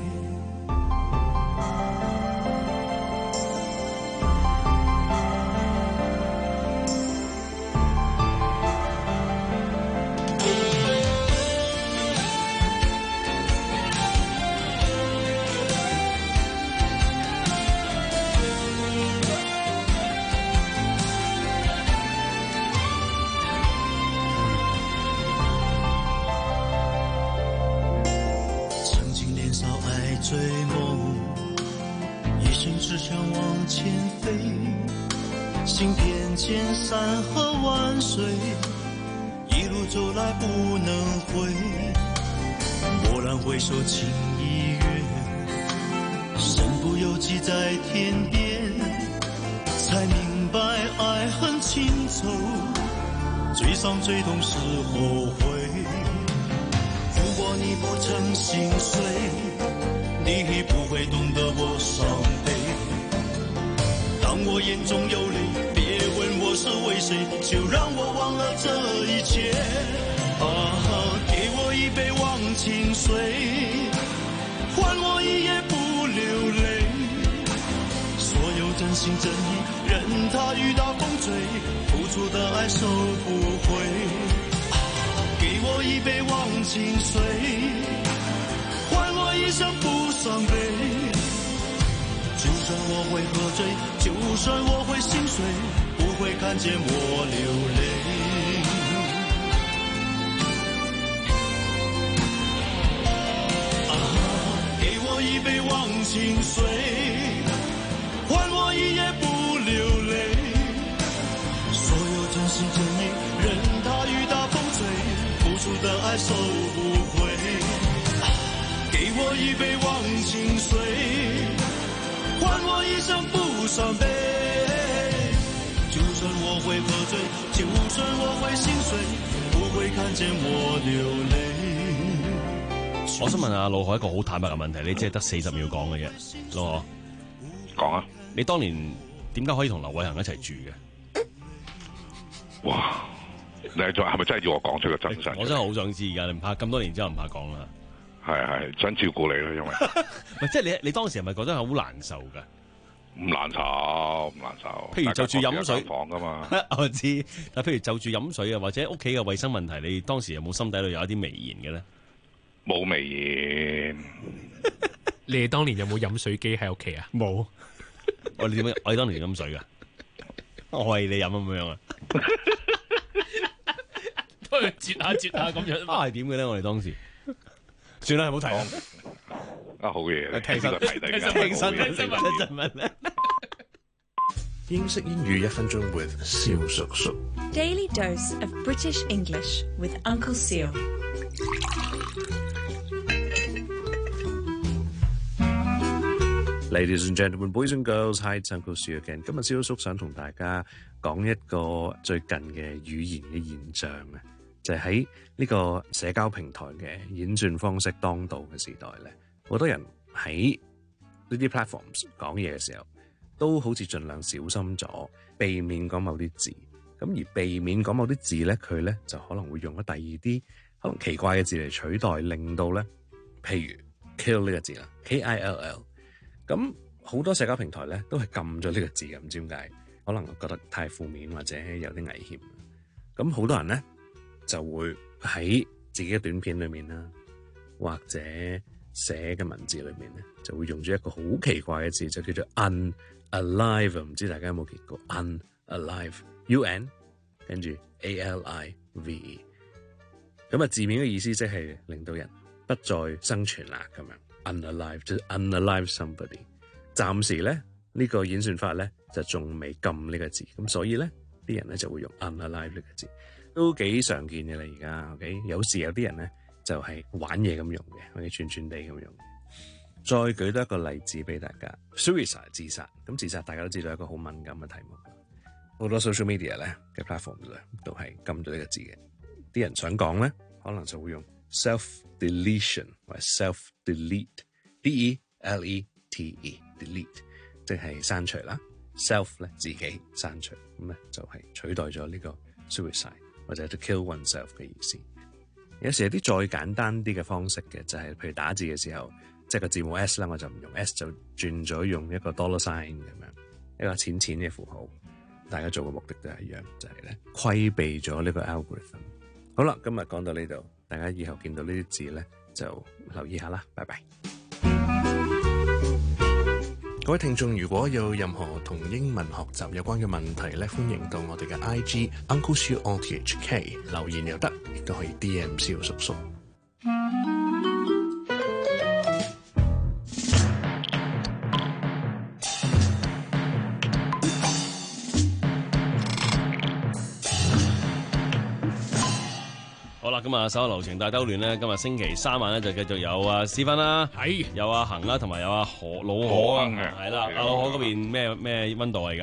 追夢，一生只想往前飛，行遍千山和萬水，一路走來不能回。驀然回首，情已遠，身不由己在天邊，才明白愛恨情仇，最傷最痛是後悔。如果你不曾心碎， 你不會懂得我傷悲。當我眼中有淚，別問我是為誰，就讓我忘了這一切。啊，給我一杯忘情水，換我一夜不流淚。所有真心真意，任它雨打風吹，付出的愛收不回。啊，給我一杯忘情水，換我一生不傷悲。就算我會喝醉，就算我會心碎，不會看見我流淚。啊，給我一杯忘情水，換我一夜不流淚。所有真心真意，任它雨打風吹，付出的愛收不回。啊，給我一杯忘情水，換我一生不傷悲。就算我會喝醉，就算我會心碎，不會看見我流淚。 我想問下老何一個好坦白嘅問題，你只係得四十秒講嘅啫，老何講啊！ 你當年點解可以同劉偉恒一齊住嘅？ 哇！你係係咪真係要我講出個真相？ 我真係好想知而家，你唔怕咁多年之後唔怕講啦。 係係想照顧你咯，因為唔係即係你你當時係咪覺得係好難受㗎？ 唔難受，唔難受。 譬如就住飲水房㗎嘛， 我知。但譬如就住飲水啊，或者屋企嘅衞生問題，你當時有冇心底度有一啲微言嘅咧？ 冇微言。 你哋當年有冇飲水機喺屋企啊？ 冇。我哋點樣？我哋當年飲水㗎？我餵你飲咁樣啊？ 都係啜下啜下咁樣。 啊係點嘅咧？我哋當時。算啦，唔好提啦。 啊，好嘢！ 聽新聞，聽新聞，聽新聞，新聞咧。 英式英語一分鐘 with 蕭叔叔。 Daily dose of British English with Uncle Seal。 Ladies and gentlemen, boys and girls, hi, it's Uncle Seal again。今日蕭叔想同大家講一個最近嘅語言嘅現象啊。就係喺呢個社交平台嘅演算方式當道嘅時代咧，好多人喺呢啲 platforms 講嘢嘅時候，都好似盡量小心咗，避免講某啲字。咁而避免講某啲字咧，佢咧就可能會用咗第二啲可能奇怪嘅字嚟取代，令到咧，譬如 kill 呢個字啦 ，K I L L。咁好多社交平台咧都係禁咗呢個字嘅，唔知點解，可能覺得太負面或者有啲危險。咁好多人咧就會喺自己嘅短片裏面啦，或者寫嘅文字裏面咧，就會用咗一個好奇怪嘅字，就叫做 unalive。唔知大家有冇見過 unalive？U N 跟住 A L I V E。咁啊字面嘅意思即係令到人不再生存啦，咁樣 unalive 就 unalive somebody。暫時咧呢個演算法咧就仲未禁呢個字，咁所以咧啲人咧就會用 unalive 呢個字。都幾常見嘅啦，而家 OK， 有時有啲人咧就係、是、玩嘢咁用嘅，或者串串地咁用嘅。再舉多一個例子俾大家 ，suicide 自殺。咁自殺大家都知道係一個好敏感嘅題目，好多 social media 咧嘅 platform 咧都係禁咗呢個字嘅。啲人想講咧，可能就會用 self deletion 或者 self delete，D E L E T E，delete 即係刪除啦。self 咧自己刪除，咁咧就係取代咗呢個 suicide。或者 to kill oneself 嘅意思，有時有啲再簡單啲嘅方式嘅，就係、是、譬如打字嘅時候，即係個字母 S 啦，我就唔用 S， 就轉咗用一個 dollar sign 咁樣，一個淺淺嘅符號。大家做嘅目的都係一樣，就係咧規避咗呢個 algorithm。好啦，今日講到呢度，大家以後見到呢啲字咧就留意下啦，拜拜。各位聽眾，如果有任何同英文學習有關嘅問題咧，歡迎到我哋嘅 I G Uncle Siu O T H K 留言又得，亦都可以 D M 蕭叔叔。 好啦，咁啊，手下留情大兜亂咧，今日星期三晚咧就繼續有啊思芬啦， 係有阿恒啦，同埋有阿何老何啊，係啦，阿老何嗰邊咩咩溫度啊而家？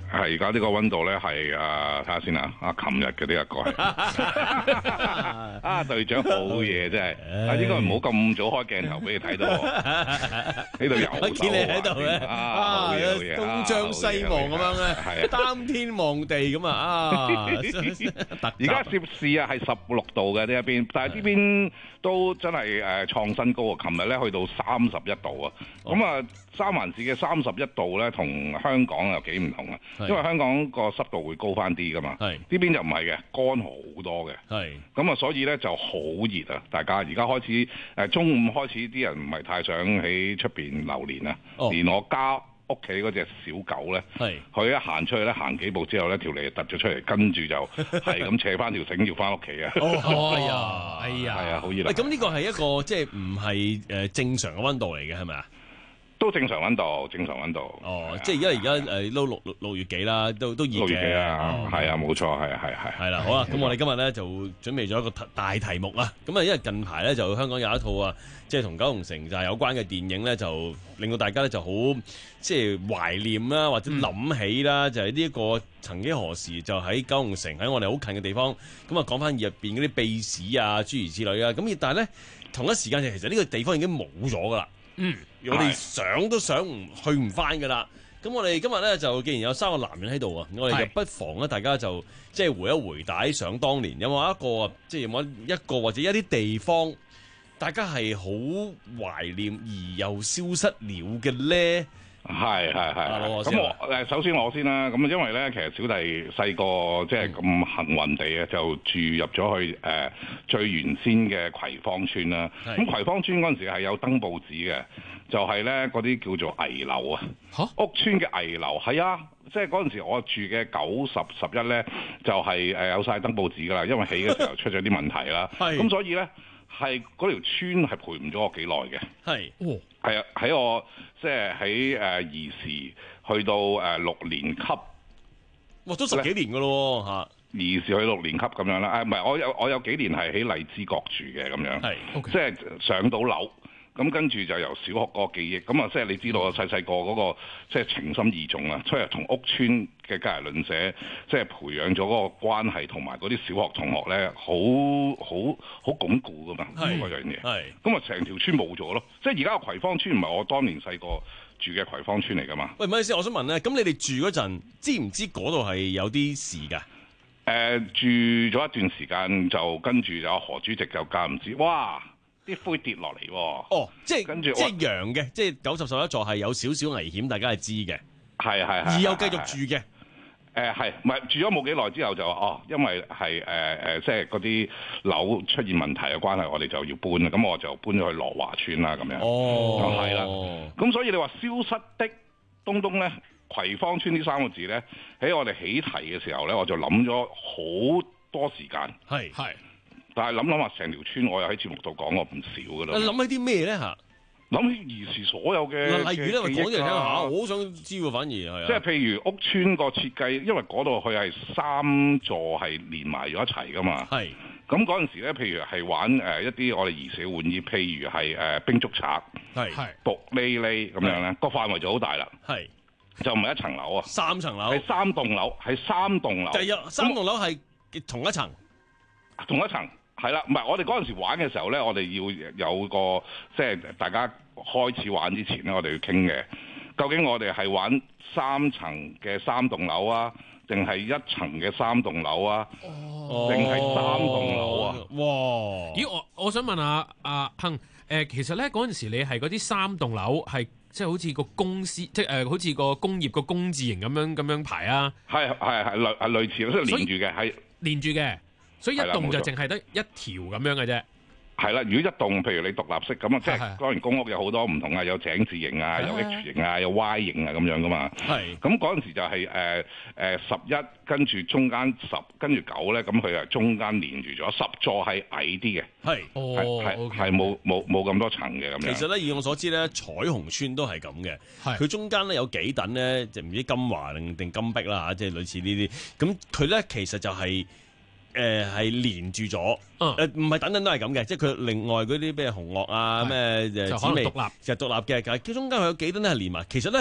係而家呢個溫度咧係啊，睇下先啊，啊，琴日嘅呢一個係啊，隊長好嘢真係，啊應該唔好咁早開鏡頭俾你睇到，喺度游手， 我見你喺度咧，啊東張西望咁樣咧，係擔天望地咁啊，啊！ 而家攝氏啊係十六度嘅呢一邊，但係呢邊都真係誒創新高啊！琴日咧去到三十一度啊，咁啊三藩市嘅三十一度咧同香港又幾唔同啊，因為香港個濕度會高翻啲噶嘛，呢邊就唔係嘅，乾好多嘅，咁啊所以咧就好熱啊！大家而家開始誒中午開始啲人唔係太想喺出邊流連啊，哦、連我家屋企嗰隻小狗咧，佢一行出去咧，行幾步之後咧，條脷突咗出嚟，跟住就係咁扯翻條繩要翻屋企啊！ 哦，哎呀，哎呀， 係啊，好熱啊！ 咁呢個係一個即係唔係誒正常嘅溫度嚟嘅係咪啊？ 都正常溫度，正常溫度。 哦，即係而家而家誒都六六六月幾啦，都都熱嘅。六月幾啊？係啊，冇錯，係啊，係係。 係啦，好啦，咁我哋今日咧就準備咗一個大題目啦。咁啊，因為近排咧就香港有一套啊，即係同九龍城就係有關嘅電影咧，就令到大家咧就好即係懷念啦，或者諗起啦，嗯、就係呢一個曾幾何時就喺九龍城喺我哋好近嘅地方。咁啊，講翻入邊嗰啲秘史啊，諸如此類啊。咁但係咧同一時間就其實呢個地方已經冇咗噶啦。嗯，我哋想都想唔去唔翻噶啦。咁我哋今日咧就既然有三個男人喺度啊，我哋就不妨咧大家就即係回一回帶想當年，有冇一個即係有冇一個或者一啲地方，大家係好懷念而又消失了嘅咧？ 係係係。咁我誒首先我先啦。咁因為咧，其實小弟細個即係咁幸運地啊，就住入咗去誒、呃、最原先嘅葵芳村啦。咁葵芳村嗰陣時係有登報紙嘅，就係咧嗰啲叫做危樓啊。屋村嘅危樓係啊，即係嗰陣時我住嘅九十十一咧，就係誒有晒登報紙噶啦，因為起嘅時候出咗啲問題啦。咁所以咧係嗰條村係陪唔咗我幾耐嘅。係，哦，係啊，喺我。即係喺誒兒時去到誒六年級， 哇，都十幾年噶咯嚇！ 兒時去六年級咁樣啦，誒唔係我有我有幾年係喺荔枝角住嘅咁樣，係、okay. 即係上到樓，咁跟住就由小學嗰個記憶，咁啊即係你知道我細細個嗰個即係情深意重啊，所以同屋村嘅隔離鄰舍即係培養咗嗰個關係，同埋嗰啲小學同學咧，好好好鞏固噶嘛，嗰樣嘢。係咁啊，成條村冇咗咯，即係而家個葵芳村唔係我當年細個住嘅葵芳村嚟噶嘛。 喂，唔好意思，我想問咧，咁你哋住嗰陣，知唔知嗰度係有啲事㗎？誒、 呃，住咗一段時間就跟住有何主席就間唔知，哇！啲灰跌落嚟喎。 哦，即係跟住即係陽嘅，即係九十十一座係有少少危險，大家係知嘅。 係係係。 而又繼續住嘅。 誒係，唔係住咗冇幾耐之後就哦，因為係誒誒，即係嗰啲樓出現問題嘅關係，我哋就要搬啦。咁我就搬咗去羅華村啦，咁樣。哦，係啦。咁所以你話消失的東東咧，葵芳村呢三個字咧，喺我哋起題嘅時候咧，我就諗咗好多時間。係係。但係諗諗下成條村，我又喺節目度講過唔少噶啦。 諗起啲咩咧嚇？諗起兒時所有嘅， 例如咧，講啲嚟聽下，我好想知喎。反而係即係譬如屋村個設計，因為嗰度佢係三座係連埋咗一齊噶嘛。係。咁嗰陣時咧，譬如係玩誒一啲我哋兒時嘅玩意，譬如係誒冰竹賊，係係，卜哩哩咁樣咧，個範圍就好大啦。係。就唔係一層樓啊， 三層樓， 係三棟樓，係三棟樓。 就有三棟樓係同一層， 同一層。係啦，唔係我哋嗰陣時玩嘅時候咧，我哋要有個即係大家開始玩之前咧，我哋要傾嘅。究竟我哋係玩三層嘅三棟樓啊，定係一層嘅三棟樓啊？哦，定係三棟樓啊？ 哇！咦，我我想問下阿亨，誒，其實咧嗰陣時你係嗰啲三棟樓係即係好似個公司，即係誒好似個工業個工字形咁樣咁樣排啊？ 係係係類係類似，即係連住嘅，係連住嘅。所以一棟就淨係得一條咁樣嘅啫。 係啦，如果一棟，譬如你獨立式咁啊，即係當然公屋有好多唔同啊，有井字形啊，有 H 型啊，有 Y 型啊咁樣噶嘛。係。咁嗰陣時就係誒誒十一，跟住中間十，跟住九咧，咁佢係中間連住咗十座係矮啲嘅。係。哦。係係冇冇冇咁多層嘅咁樣。 其實咧，以我所知咧，彩虹村都係咁嘅。係。佢中間咧有幾等咧，就唔知金華定定金碧啦嚇，即係類似呢啲。咁佢咧其實就係、是。誒、呃、係連住咗，誒唔係等等都係咁嘅，即係佢另外嗰啲咩紅樂啊咩誒紫薇就獨立嘅，其實中間佢有幾燈咧係連埋。其實咧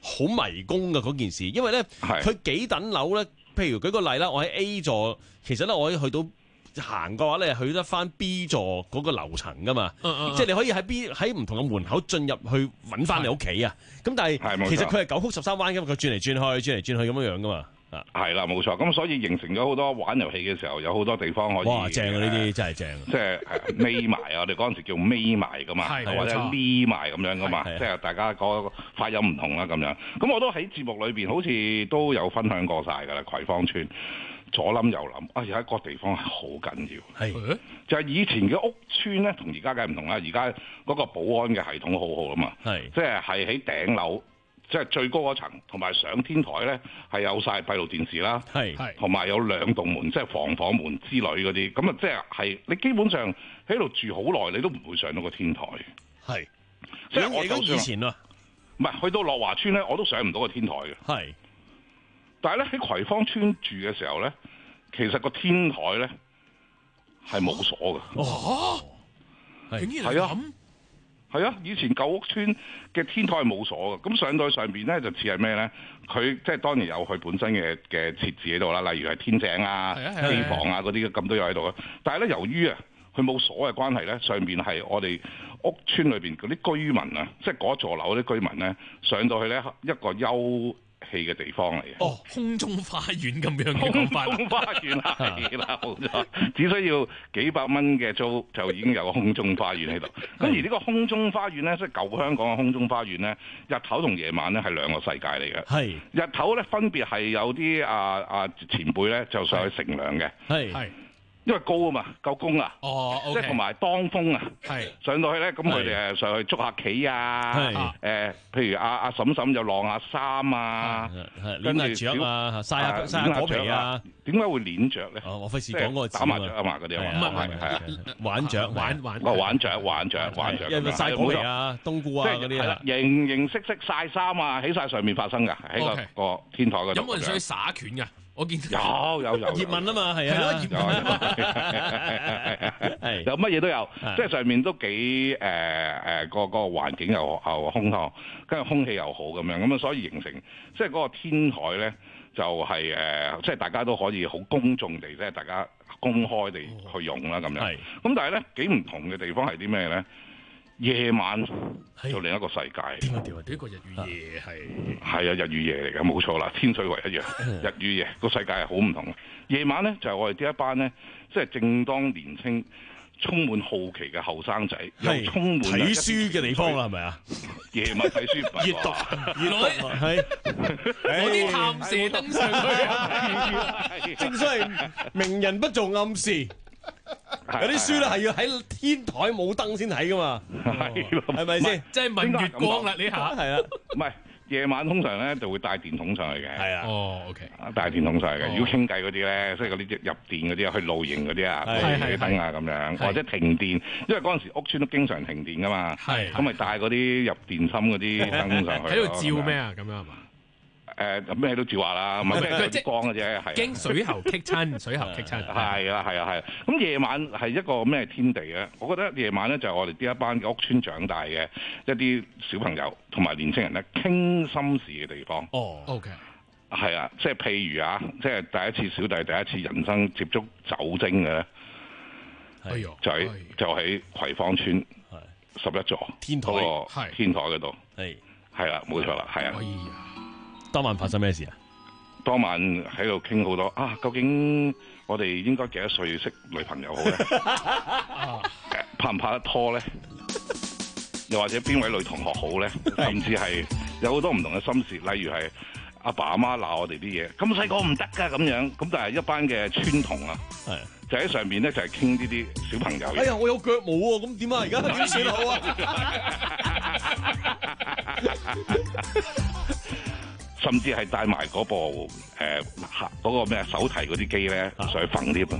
好迷宮嘅嗰件事，因為咧佢幾等樓咧，譬如舉個例啦，我喺 A 座，其實咧我可以去到行嘅話咧，去得翻 B 座嗰個樓層噶嘛，嗯嗯、即係你可以喺 B 喺唔同嘅門口進入去揾翻你屋企啊。咁但係其實佢係九曲十三彎噶嘛，佢轉嚟轉去，轉嚟轉去咁樣樣噶嘛。 係啦，冇錯。咁所以形成咗好多玩遊戲嘅時候，有好多地方可以。 哇！正啊！呢啲真係正。 即係匿埋啊！我哋嗰陣時叫匿埋噶嘛，或者匿埋咁樣噶嘛。即係大家個發音唔同啦咁樣。咁我都喺節目裏邊好似都有分享過晒㗎啦。葵芳村左諗右諗，啊有一個地方係好緊要。係。就係以前嘅屋村咧，同而家梗係唔同啦。而家嗰個保安嘅系統好好啊嘛。係。即係係喺頂樓。即係最高嗰層，同埋上天台咧係有晒閉路電視啦，係，同埋有兩棟門，即係防火門之類嗰啲。咁啊，即係係你基本上喺度住好耐，你都唔會上到個天台。係，即係我以前啊，唔係去到樂華村咧，我都上唔到個天台嘅。係，但係咧喺葵芳村住嘅時候咧，其實個天台咧係冇鎖嘅。哦，竟然係啊！係啊，以前舊屋村嘅天台係冇鎖嘅，咁上到去上邊咧就似係咩咧？佢即係當然有佢本身嘅嘅設置喺度啦，例如係天井啊、機房啊嗰啲咁都有喺度啊。但係咧，由於啊佢冇鎖嘅關係咧，上邊係我哋屋村裏邊嗰啲居民啊，即係嗰座樓啲居民咧，上到去咧一個休氣嘅地方嚟嘅。哦， 空中花園咁樣嘅講法。 空中花園啦，係啦，冇錯，只需要幾百蚊嘅租就已經有個空中花園喺度。咁而呢個空中花園咧，即係舊香港嘅空中花園咧，日頭同夜晚咧係兩個世界嚟嘅。係日頭咧分別係有啲啊啊前輩咧就上去乘涼嘅。係係。因為高啊嘛，夠高啊，哦 okay. 即係同埋當風啊，係上到去咧，咁佢哋誒上去捉下棋啊，誒、呃，譬如阿阿嬸嬸就晾下衫啊，跟住雀啊，曬下曬下果皮啊，點解會攣雀咧？哦，我費事講嗰個字啊，打麻雀啊嘛，嗰啲啊嘛，係係啊，玩雀玩玩哦玩雀玩雀玩雀，因為曬果皮啊、冬菇啊嗰啲啊，形形色色曬衫啊，喺晒上面發生㗎，喺個個天台嗰度。有冇人上去耍拳㗎？我見有有有葉問啊嘛，係啊，葉問係有乜嘢都有，即係上面都幾誒誒個個環境又又空曠，跟住空氣又好咁樣，咁啊所以形成即係嗰個天台咧就係、是、誒、呃，即係大家都可以好公眾地即係大家公開地去用啦咁樣。係咁，但係咧幾唔同嘅地方係啲咩咧？夜晚就另一個世界。點啊點啊！呢個日與夜係係啊，日與夜嚟嘅，冇錯啦，天水圍一樣。日與夜個世界係好唔同嘅。夜晚咧就係我哋呢一班咧，即係正當年青、充滿好奇嘅後生仔，又充滿睇書嘅地方啦，係咪啊？夜晚睇書，閱讀，閱讀係攞啲探射燈上去啊！ 正所謂明人不做暗事。有啲書咧係要喺天台冇燈先睇噶嘛，係咯，係咪先？即係問月光啦，呢下係啦，唔係夜晚通常咧就會帶電筒上去嘅，係啊，哦 ，OK，帶電筒上去嘅，如果傾偈嗰啲咧，即係嗰啲入電嗰啲啊，去露營嗰啲啊，開啲燈啊咁樣，或者停電，因為嗰陣時屋村都經常停電噶嘛，係，咁咪帶嗰啲入電芯嗰啲燈上去，喺度照咩啊？咁樣係嘛？誒咩都照下啦，唔係咩即光嘅啫，係驚水喉棘親，水喉棘親， 係啊係啊係。咁夜晚係一個咩天地咧？我覺得夜晚咧就係我哋呢一班嘅屋村長大嘅一啲小朋友同埋年青人咧傾心事嘅地方。哦 ，OK，係啊，即係譬如啊，即係第一次小弟第一次人生接觸酒精嘅咧，係就喺就喺葵芳村十一座天台嗰個天台嗰度，係係啦，冇錯啦，係啊。 當晚發生咩事啊？ 當晚喺度傾好多啊，究竟我哋應該幾多歲識女朋友好咧？拍唔拍得拖咧？又或者邊位女同學好咧？甚至係有好多唔同嘅心事，例如係阿爸阿媽鬧我哋啲嘢，咁細個唔得噶咁樣，咁但係一班嘅村童啊，就喺上面咧就係傾呢啲小朋友。 哎呀，我有腳毛喎，咁點啊？而家點算好啊？ 甚至係帶埋嗰部誒嗰、呃嗰個咩手提嗰啲機咧上去揈添啊！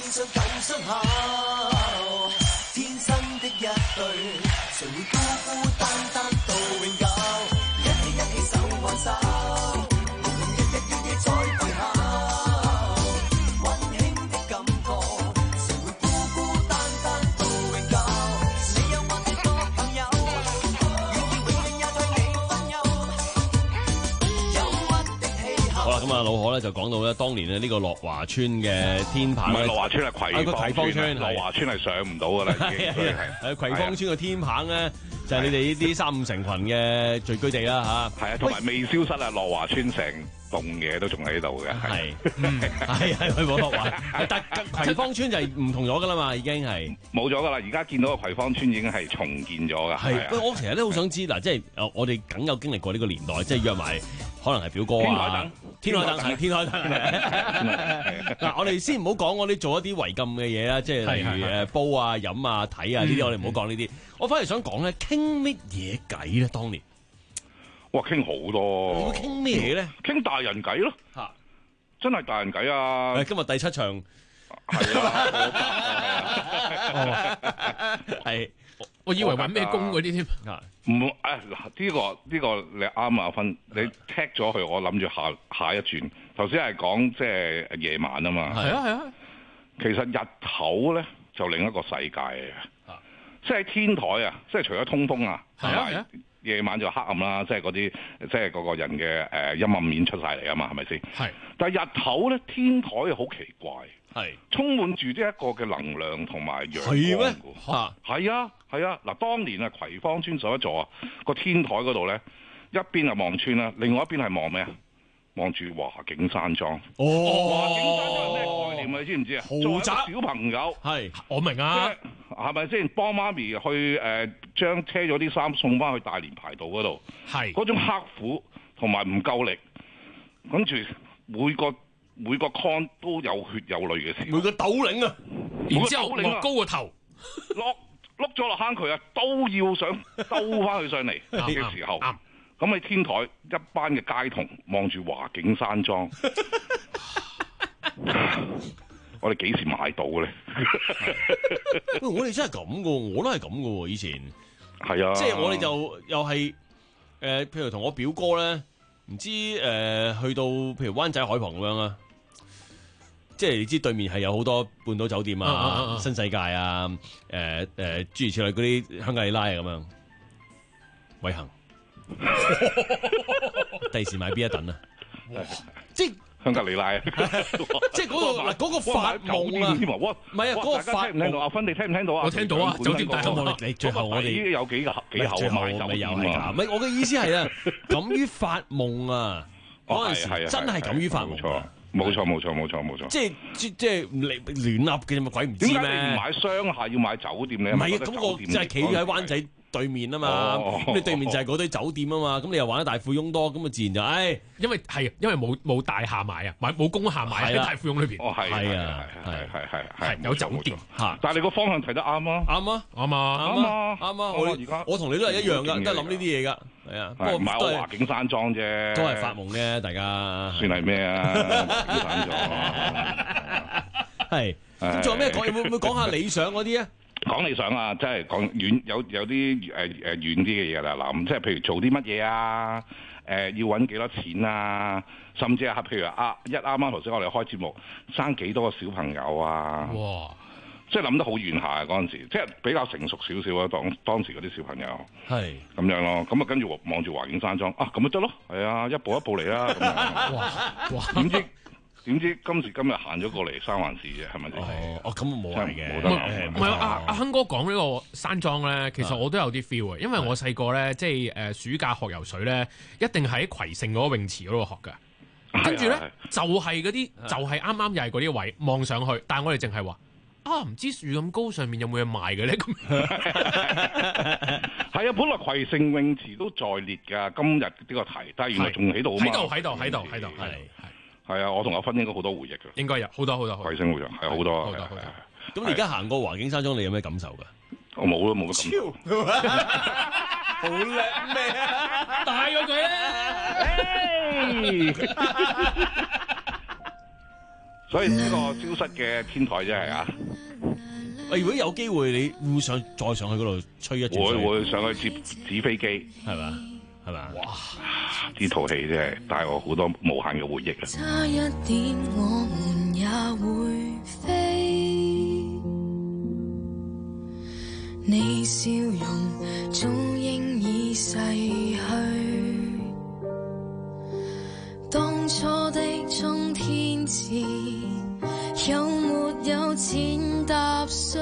上舊相校，天生的一對，誰會孤孤單單到永久？一起一起手挽手，無論日日夜夜在背後，溫馨的感覺，誰會孤孤單單到永久？你有我這個朋友，願意永遠也對你分憂，憂鬱的氣候。 好啦，咁啊，老何咧就講到咧，當年咧呢個樂華村嘅天棚， 唔係樂華村係葵啊個葵芳村， 樂華村係上唔到噶啦，已經係係葵芳村嘅天棚咧，就係你哋呢啲三五成群嘅聚居地啦嚇。 係啊，同埋未消失啊，樂華村成棟嘢都仲喺度嘅。係， 係係去冇樂華，但葵芳村就係唔同咗噶啦嘛，已經係冇咗噶啦。而家見到個葵芳村已經係重建咗噶。 係，不過我其實都好想知嗱，即係我哋梗有經歷過呢個年代，即係約埋可能係表哥啊。天台燈係天台燈。嗱，我哋先唔好講我哋做一啲違禁嘅嘢啦，即係例如誒煲啊、飲啊、睇啊呢啲，我哋唔好講呢啲。我反而想講咧，傾乜嘢偈咧？當年， 哇，傾好多。 會傾咩咧？ 傾大人偈咯。嚇，真係大人偈啊！ 今日第七場係啊，係。 我以為揾咩工嗰啲添， 唔誒嗱呢個呢個你啱啊，阿芬，你踢咗佢，我諗住下下一轉。頭先係講即係夜晚啊嘛， 係啊係啊。 其實日頭咧就另一個世界嘅，即係天台啊，即係除咗通風啊， 係啊係啊， 夜晚就黑暗啦，即係嗰啲即係嗰個人嘅誒陰暗面出晒嚟啊嘛，係咪先？係。但係日頭咧，天台好奇怪。係充滿住呢一個嘅能量同埋陽光嘅，嚇係啊係啊嗱！當年啊葵芳村上一座啊個天台嗰度咧，一邊係望村啦，另外一邊係望咩啊？望住華景山莊。哦，華景山莊係咩概念啊？你知唔知啊？豪宅小朋友係我明啊， 係咪先幫媽咪去誒將車咗啲衫送翻去大連排道嗰度？係嗰種刻苦同埋唔夠力，跟住每個。每個 con 都有血有淚嘅時候， 每個斗領啊， 然之後落高個頭， 落碌咗落坑渠啊，都要想兜翻佢上嚟嘅時候，咁喺天台一班嘅街童望住華景山莊，我哋幾時買到嘅咧？ 我哋真係咁噶，我都係咁噶，以前係啊， 即係我哋就又係誒、呃，譬如同我表哥咧，唔知誒、呃、去到譬如灣仔海旁咁樣啊。即係你知對面係有好多半島酒店啊、啊啊啊新世界啊、誒、呃、誒、呃、諸如此類嗰啲香格里拉啊咁樣，偉恒，第時買邊一等啊？即係香格里拉啊！ 即係嗰個嗱嗰個發夢啊！唔係啊，嗰個發聽唔聽到？阿芬，你聽唔聽到啊？ 我聽到啊！酒店大亨， 你最後我哋有幾個幾口啊？ 咪又係㗎？唔係我嘅意思係啊，敢於發夢啊！嗰陣時真係敢於發夢。 冇錯冇錯冇錯冇錯， 即係即即係亂亂笠嘅嘛，鬼唔知咩？ 點解你唔買商廈要買酒店咧？ 唔係啊，咁我就係企喺灣仔對面啊嘛，咁你對面就係嗰堆酒店啊嘛，咁你又玩得大富翁多，咁啊自然就唉， 因為係因為冇冇大廈買啊，買冇工廈買喺大富翁裏邊。 哦係係啊係係係係有酒店嚇， 但係你個方向提得啱啊， 啱啊啱啊啱啊啱啊！我而家我同你都係一樣噶，都係諗呢啲嘢噶。係啊，不過唔係我華景山莊啫， 都係發夢嘅，大家算係咩啊？華景山莊係咁，仲有咩講？會唔會講下理想嗰啲啊？ 講理想啊，即係講遠有有啲誒誒遠啲嘅嘢啦。嗱，即係譬如做啲乜嘢啊？誒要揾幾多錢啊？甚至係譬如啊，一啱啱頭先我哋開節目，生幾多個小朋友啊？哇！即係諗得好遠下嗰陣時，即係比較成熟少少啊。當當時嗰啲小朋友係咁樣咯，咁啊跟住望住華景山莊啊，咁咪得咯，係啊，一步一步嚟啦。咁樣哇哇！點知點知今時今日行咗過嚟三環市嘅係咪先？ 哦哦，咁冇係嘅， 冇得唔係阿阿亨哥講呢個山莊咧，其實我都有啲 feel 嘅，因為我細個咧即係誒暑假學游水咧，一定喺葵盛嗰個泳池嗰度學㗎。跟住咧就係嗰啲就係啱啱又係嗰啲位望上去，但係我哋淨係話。啊！唔知樹咁高上面有冇嘢賣嘅咧？咁係啊，本來葵盛泳池都在列㗎，今日呢個題，但係原來仲喺度啊嘛！ 喺度喺度喺度喺度係係係啊！我同阿芬應該好多回憶㗎， 應該有好多好多葵盛會場係好多好多好多。 咁你而家行過華景山莊，你有咩感受㗎？ 我冇咯，冇乜感受。 好叻咩啊！ 大過佢咧！ 所以呢個消失嘅天台真係啊！ 喂，如果有機會，你會唔會上再上去嗰度吹一轉？ 會會上去接紙飛機， 係咪？係咪？哇！ 呢套戲真係帶我好多無限嘅回憶啊！ 差一點，我們也會飛。你笑容早應已逝去，當初的衝天志，有沒有錢踏碎？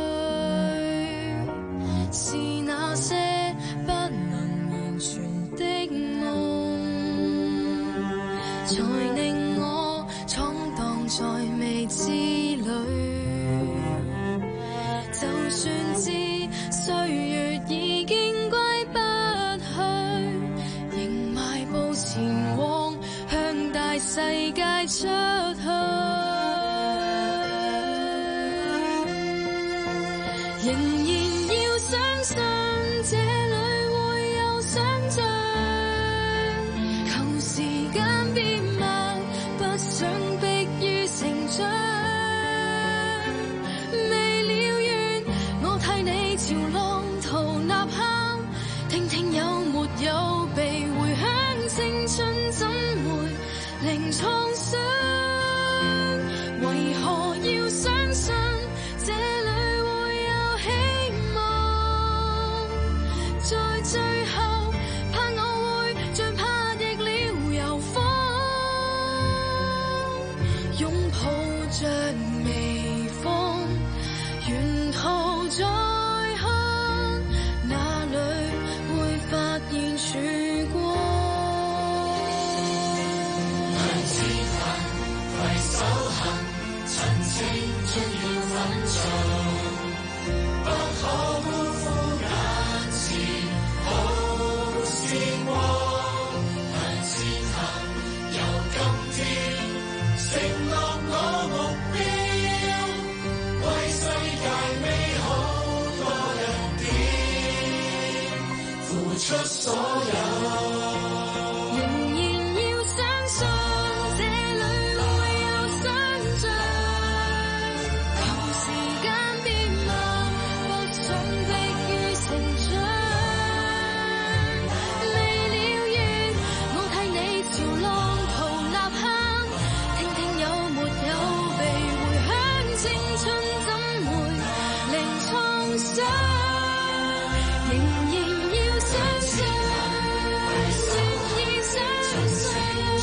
是那些不能完全的夢，才令我闖蕩在未知裏。就算知歲月已經歸不去，仍邁步前往，向大世界出去。仍然要相信這裏會有想像，求時間變慢，不想迫於成長。未了緣，我替你朝浪淘吶喊，聽聽有沒有被回響，青春怎會零創傷？為何要相信這裏會有希望？在最後，怕我會像拍翼了遊風，擁抱着微風，沿途再看，哪裏會發現曙光？向前行，攜手行，趁青春要奮進，不可辜負眼前好時光。向前行，由今天承諾我目標，為世界美好多一點，付出所有。仍然要相信這裏會有想像，求時間變慢，不想迫於成長。未了緣，我替你朝浪淘吶喊，聽聽有沒有被回響，青春怎會零創傷？仍然要相信，願意相信，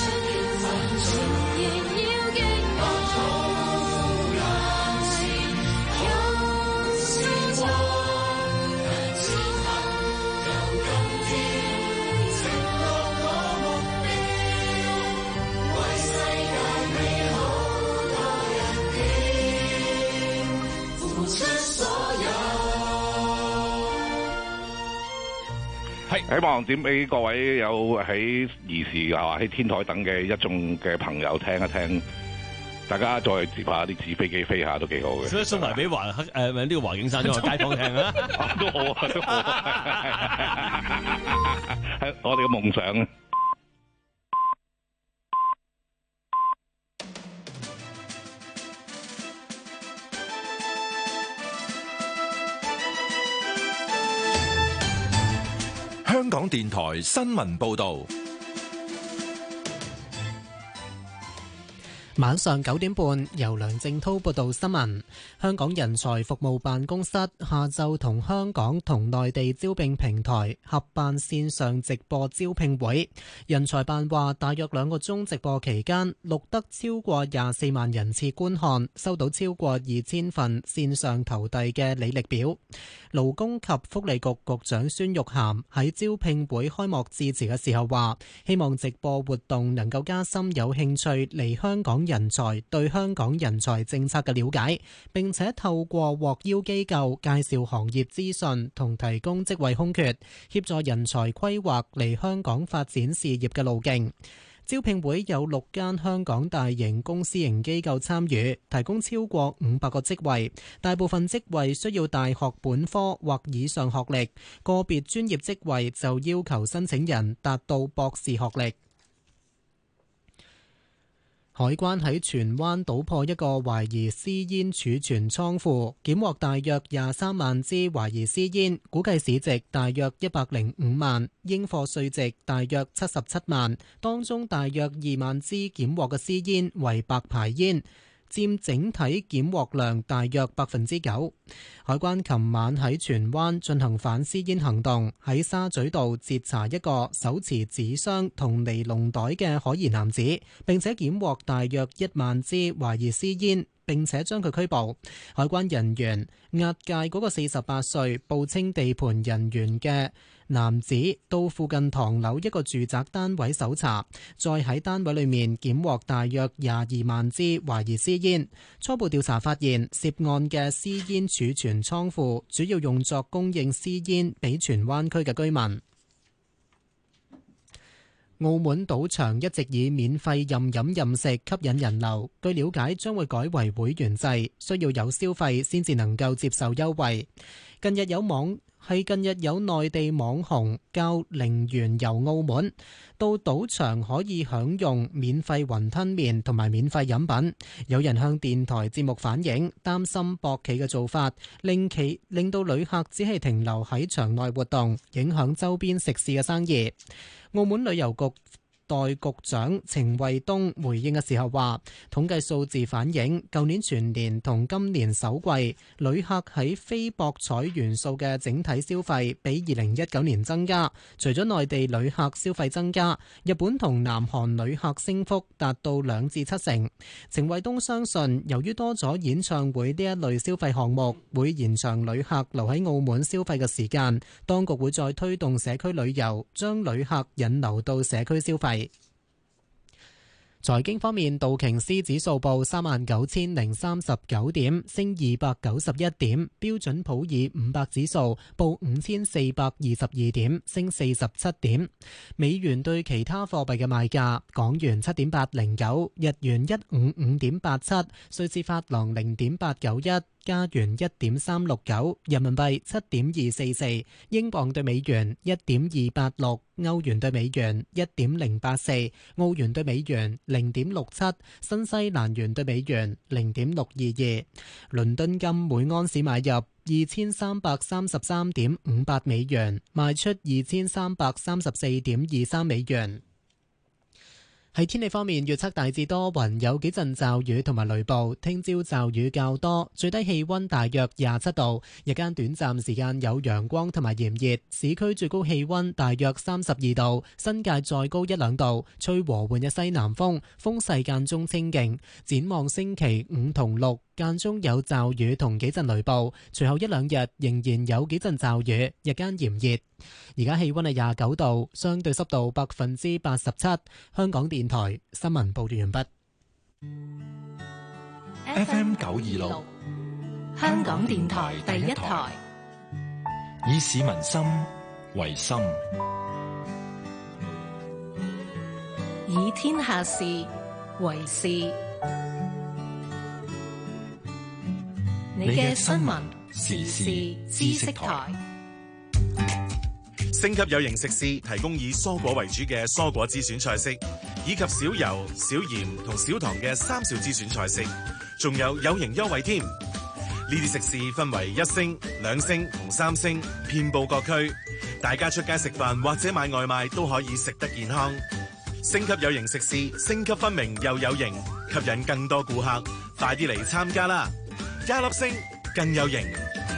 仍然要經過，眼前有曙光。向前行，由今天承諾我目標，為世界美好多一點，付出所有。 希望點俾各位有喺兒時啊喺天台等嘅一眾嘅朋友聽一聽，大家再接下啲紙飛機飛下都幾好嘅。 所以送埋俾華誒誒呢個華景山咗個街坊聽啊！ 都好啊，都好啊，係我哋嘅夢想。 香港電台新聞報導。 晚上九點半，由梁正滔報道新聞。香港人才服務辦公室下晝同香港同內地招聘平台合辦線上直播招聘會。人才辦話，大約兩個鐘直播期間，錄得超過廿四萬人次觀看，收到超過二千份線上投遞嘅履歷表。勞工及福利局局長孫玉菡喺招聘會開幕致辭嘅時候話，希望直播活動能夠加深有興趣嚟香港人才對香港人才政策嘅了解，並且透過獲邀機構介紹行業資訊同提供職位空缺，協助人才規劃嚟香港發展事業嘅路徑。招聘會有六間香港大型公私營機構參與，提供超過五百個職位，大部分職位需要大學本科或以上學歷，個別專業職位就要求申請人達到博士學歷。 海關喺荃灣搗破一個懷疑私煙儲存倉庫，檢獲大約廿三萬支懷疑私煙，估計市值大約一百零五萬，應課稅值大約七十七萬。當中大約二萬支檢獲嘅私煙為白牌煙，佔整體檢獲量大約百分之九。海關琴晚喺荃灣進行反私煙行動，喺沙咀道截查一個手持紙箱同尼龍袋嘅可疑男子，並且檢獲大約一萬支懷疑私煙，並且將佢拘捕。海關人員押解嗰個四十八歲報稱地盤人員嘅男子到附近唐樓一個住宅單位搜查，再喺單位裏面檢獲大約廿二萬支懷疑私煙。初步調查發現，涉案嘅私煙儲存倉庫主要用作供應私煙俾荃灣區嘅居民。澳門賭場一直以免費任飲任食吸引人流，據了解將會改為會員制，需要有消費先至能夠接受優惠。近日有網係近日有內地網紅教零元遊澳門，到賭場可以享用免費雲吞麵同埋免費飲品。有人向電台節目反映，擔心博企嘅做法令其令到旅客只係停留喺場內活動，影響周邊食肆嘅生意。澳門旅遊局代局長程衛東回應嘅時候話，統計數字反映舊年全年同今年首季旅客喺非博彩元素嘅整體消費比二零一九年增加，除咗內地旅客消費增加，日本同南韓旅客升幅達到兩至七成。程衛東相信，由於多咗演唱會呢一類消費項目，會延長旅客留喺澳門消費嘅時間，當局會再推動社區旅遊，將旅客引流到社區消費。財經方面，道瓊斯指數報三萬九千零三十九點，升二百九十一點；標準普爾五百指數報五千四百二十二點，升四十七點。美元對其他貨幣嘅賣價：港元七點八零九，日元一五五點八七，瑞士法郎零點八九一。加元一點三六九，人民幣七點二四四，英鎊對美元一點二八六，歐元對美元一點零八四，澳元對美元零點六七，新西蘭元對美元零點六二二。倫敦金每安士買入二千三百三十三點五八美元，賣出二千三百三十四點二三美元。喺天氣方面，預測大致多雲，有幾陣驟雨同埋雷暴。聽朝驟雨較多，最低氣溫大約廿七度，日間短暫時間有陽光同埋炎熱。市區最高氣溫大約三十二度，新界再高一兩度。吹和緩嘅西南風，風勢間中清勁。展望星期五同六，間中有驟雨同幾陣雷暴，隨後一兩日仍然有幾陣驟雨，日間炎熱。而家氣溫係廿九度，相對濕度百分之八十七。香港電台新聞報道完畢。 F M 九二六， 香港電台第一台， 以市民心為心， 以天下事為事。你嘅新聞時事知識台。 星級有型食肆提供以蔬果為主嘅蔬果之選菜式，以及少油、少鹽同少糖嘅三少之選菜式，仲有有型優惠添。呢啲食肆分為一星、兩星同三星，遍佈各區。大家出街食飯或者買外賣都可以食得健康。星級有型食肆，星級分明又有型，吸引更多顧客。快啲嚟參加啦！加粒星更有型。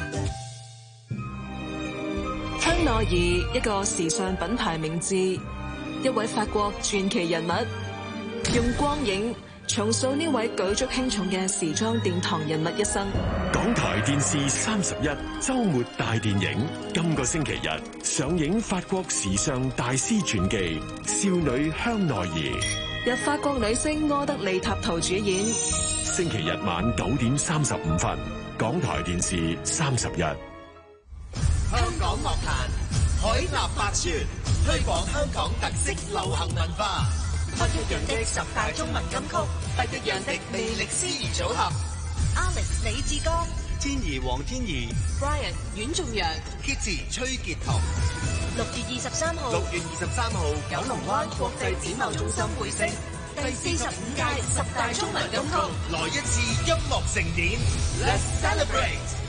香奈兒，一個時尚品牌名字，一位法國傳奇人物，用光影重塑呢位舉足輕重嘅時裝殿堂人物一生。 港台電視三十一周末大電影，今個星期日上映法國時尚大師傳記《少女香奈兒》， 由法國女星柯德莉塔圖主演。 星期日晚九點三十五分，港台電視三十一。 香港樂壇海納百川，推廣香港特色流行文化。不一樣的十大中文金曲，不一樣的魅力司儀組合。Alex 李志剛、 天怡黃天怡、 Brian 阮仲陽、 Kitty 崔潔彤。 六月二十三號， 六月二十三號， 九龍灣國際展貿中心會星。第第四十五屆十大中文金曲，來一次音樂盛典 ，Let's celebrate！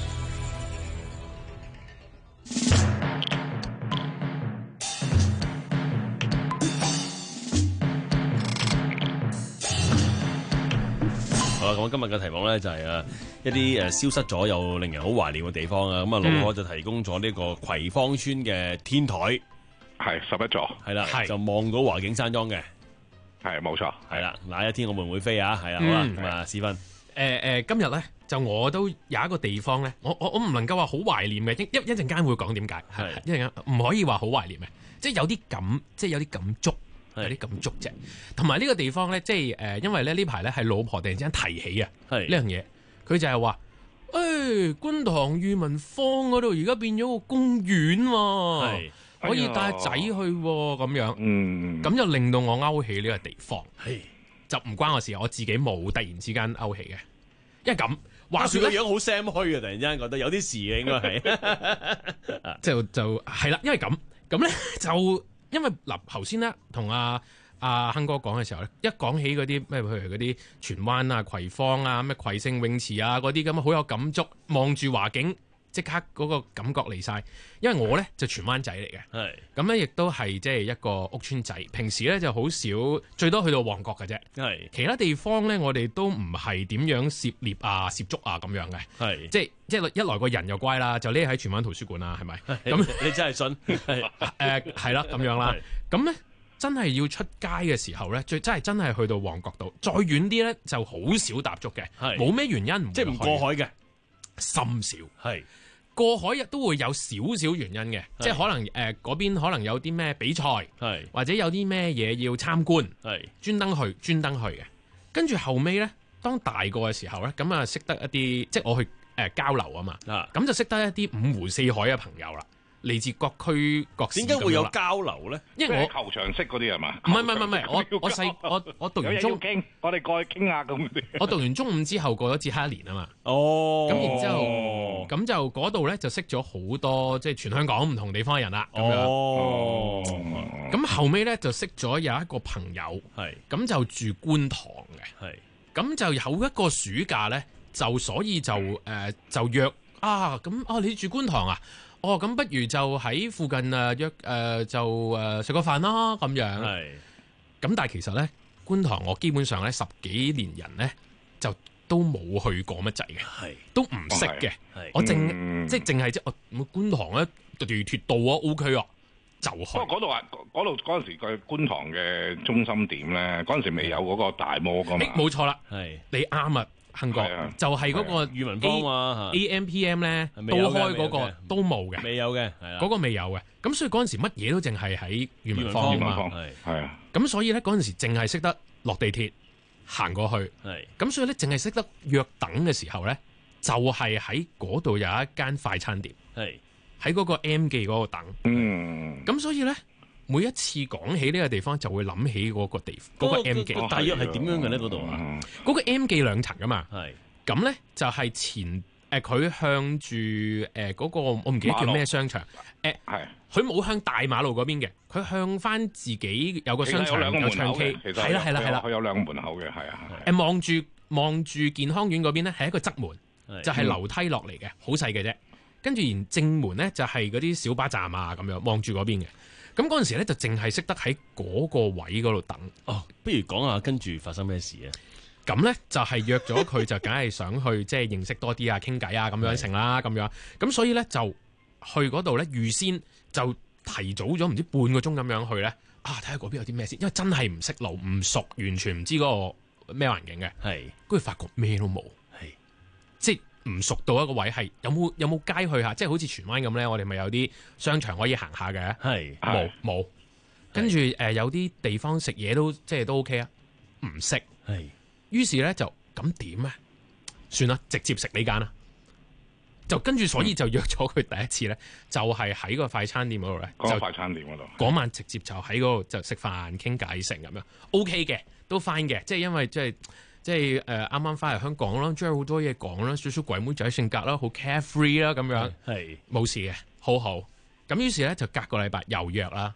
好啦，咁今日嘅題目咧就係誒一啲誒消失咗又令人好懷念嘅地方啊！咁啊，老哥就提供咗呢個葵芳村嘅天台， 係十一座， 係啦，就望到華景山莊嘅， 係冇錯， 係啦，哪一天我們會飛啊？係啊，好啦，咁啊，思芬， 誒誒，今日咧就我都有一個地方咧，我我我唔能夠話好懷念嘅，一一一陣間會講點解，係一陣間唔可以話好懷念嘅，即係有啲感，即係有啲感觸。有啲咁足啫，同埋呢個地方咧，即係誒，因為咧呢排咧係老婆突然之間提起啊，呢樣嘢，佢就係話，誒、欸，觀塘裕民坊嗰度而家變咗個公園喎，可以帶仔去咁樣，嗯，咁就令到我勾起呢個地方，就唔關我事，我自己冇突然之間勾起嘅，因為咁話説個樣好 Sam 虛啊，突然之間覺得有啲事嘅應該係，就就係啦，因為咁咁咧就。因為嗱，頭先咧同阿阿亨哥講嘅時候咧，一講起嗰啲咩，譬如嗰啲荃灣啊、葵芳啊、咩葵盛泳池啊嗰啲咁，好有感觸，望住華景，即刻嗰個感覺嚟晒。因為我咧就荃灣仔嚟嘅，係咁咧，亦都係即係一個屋村仔。平時咧就好少，最多去到旺角嘅啫。係其他地方咧，我哋都唔係點樣涉獵啊、涉足啊咁樣嘅。係即係即係一來個人又乖啦，就匿喺荃灣圖書館啦，係咪？咁你真係信？係誒係啦，咁樣啦。咁咧真係要出街嘅時候咧，最真係真係去到旺角度，再遠啲咧就好少踏足嘅。係冇咩原因，即係唔過海嘅，甚少係。過海日都會有少少原因嘅，即係可能誒嗰、呃、邊可能有啲咩比賽，或者有啲咩嘢要參觀，專登去專登去嘅。跟住後尾咧，當大個嘅時候咧，咁啊識得一啲，即係我去誒、呃、交流啊嘛，咁就識得一啲五湖四海嘅朋友啦。嚟自各區各市，點解會有交流咧？因為我球場式嗰啲係嘛？ 唔係唔係唔係，我我細我我讀完中， 我哋過去傾下咁。 我讀完中五之後過咗捷克一年啊嘛。 哦。 咁然之後，咁就嗰度咧就識咗好多即係全香港唔同地方嘅人啦。咁樣。哦。咁後尾咧就識咗有一個朋友，係咁就住觀塘嘅，係咁就有一個暑假咧，就所以就誒、呃、就約啊咁啊你住觀塘啊？哦，咁不如就喺附近誒約誒就誒食個飯啦咁樣。係，咁但係其實咧，觀塘我基本上咧十幾年人咧就都冇去過乜滯嘅，係都唔識嘅。係，我淨、嗯、即係淨係即係我觀塘咧地鐵道啊 OK 啊，就去。不過嗰度啊，嗰度嗰陣時個觀塘嘅中心點咧，嗰陣時未有嗰個大摩噶嘛。 冇錯啦，係你啱啊。亨哥就係嗰個裕民坊啊 ，A M P M 咧都開嗰個都冇嘅， 未有嘅， 嗰個未有嘅。咁所以嗰陣時乜嘢都淨係喺裕民坊啊嘛，係啊。咁所以咧嗰陣時淨係識得落地鐵行過去，係。咁所以咧淨係識得約等嘅時候咧，就係喺嗰度有一間快餐店，係喺嗰個 M 記嗰度等。嗯。咁所以咧。每一次講起呢個地方，就會諗起嗰個地嗰、那個 M 記， 大約係點樣嘅咧？嗰度啊， 嗰個 M 記兩層噶嘛，係咁咧就係前誒佢、呃、向住誒嗰個我唔記得叫咩商場誒，係佢冇向大馬路嗰邊嘅，佢向翻自己有個商場有唱 K， 係啦係啦係啦， 佢有兩個門口嘅，係啊， 誒望住望住健康院嗰邊咧係一個側門，就係、是、樓梯落嚟嘅，好細嘅啫，跟住然正門咧就係嗰啲小巴站啊咁樣望住嗰邊嘅。咁嗰陣時咧就淨係識得喺嗰個位嗰度等。 哦，不如講下跟住發生咩事啊？ 咁咧就係約咗佢，就梗係想去即係認識多啲啊、傾偈啊咁樣成啦，咁樣。咁所以咧就去嗰度咧預先就提早咗唔知半個鐘咁樣去咧。啊，睇下嗰邊有啲咩先，因為真係唔識路、唔熟，完全唔知嗰個咩環境嘅。係，跟住發覺咩都冇。係，即係。唔熟到一個位係有冇有冇街去下，即係好似荃灣咁咧，我哋咪有啲商場可以行下嘅。係冇冇，跟住誒有啲地方食嘢都即係都 OK 啊，唔識。係，於是咧就咁點咧？算啦，直接食呢間啦。就跟住，所以就約咗佢第一次咧，就係喺個快餐店嗰度咧。 嗰個快餐店嗰度。嗰晚直接就喺嗰度就食飯傾偈成咁樣 ，OK 嘅，都 fine 嘅，即係因為即係。即係誒啱啱翻嚟香港啦，將好多嘢講啦，少少鬼妹仔性格啦，好 carefree 啦咁樣，係冇事嘅，好好。咁於是咧就隔個禮拜又約啦，咁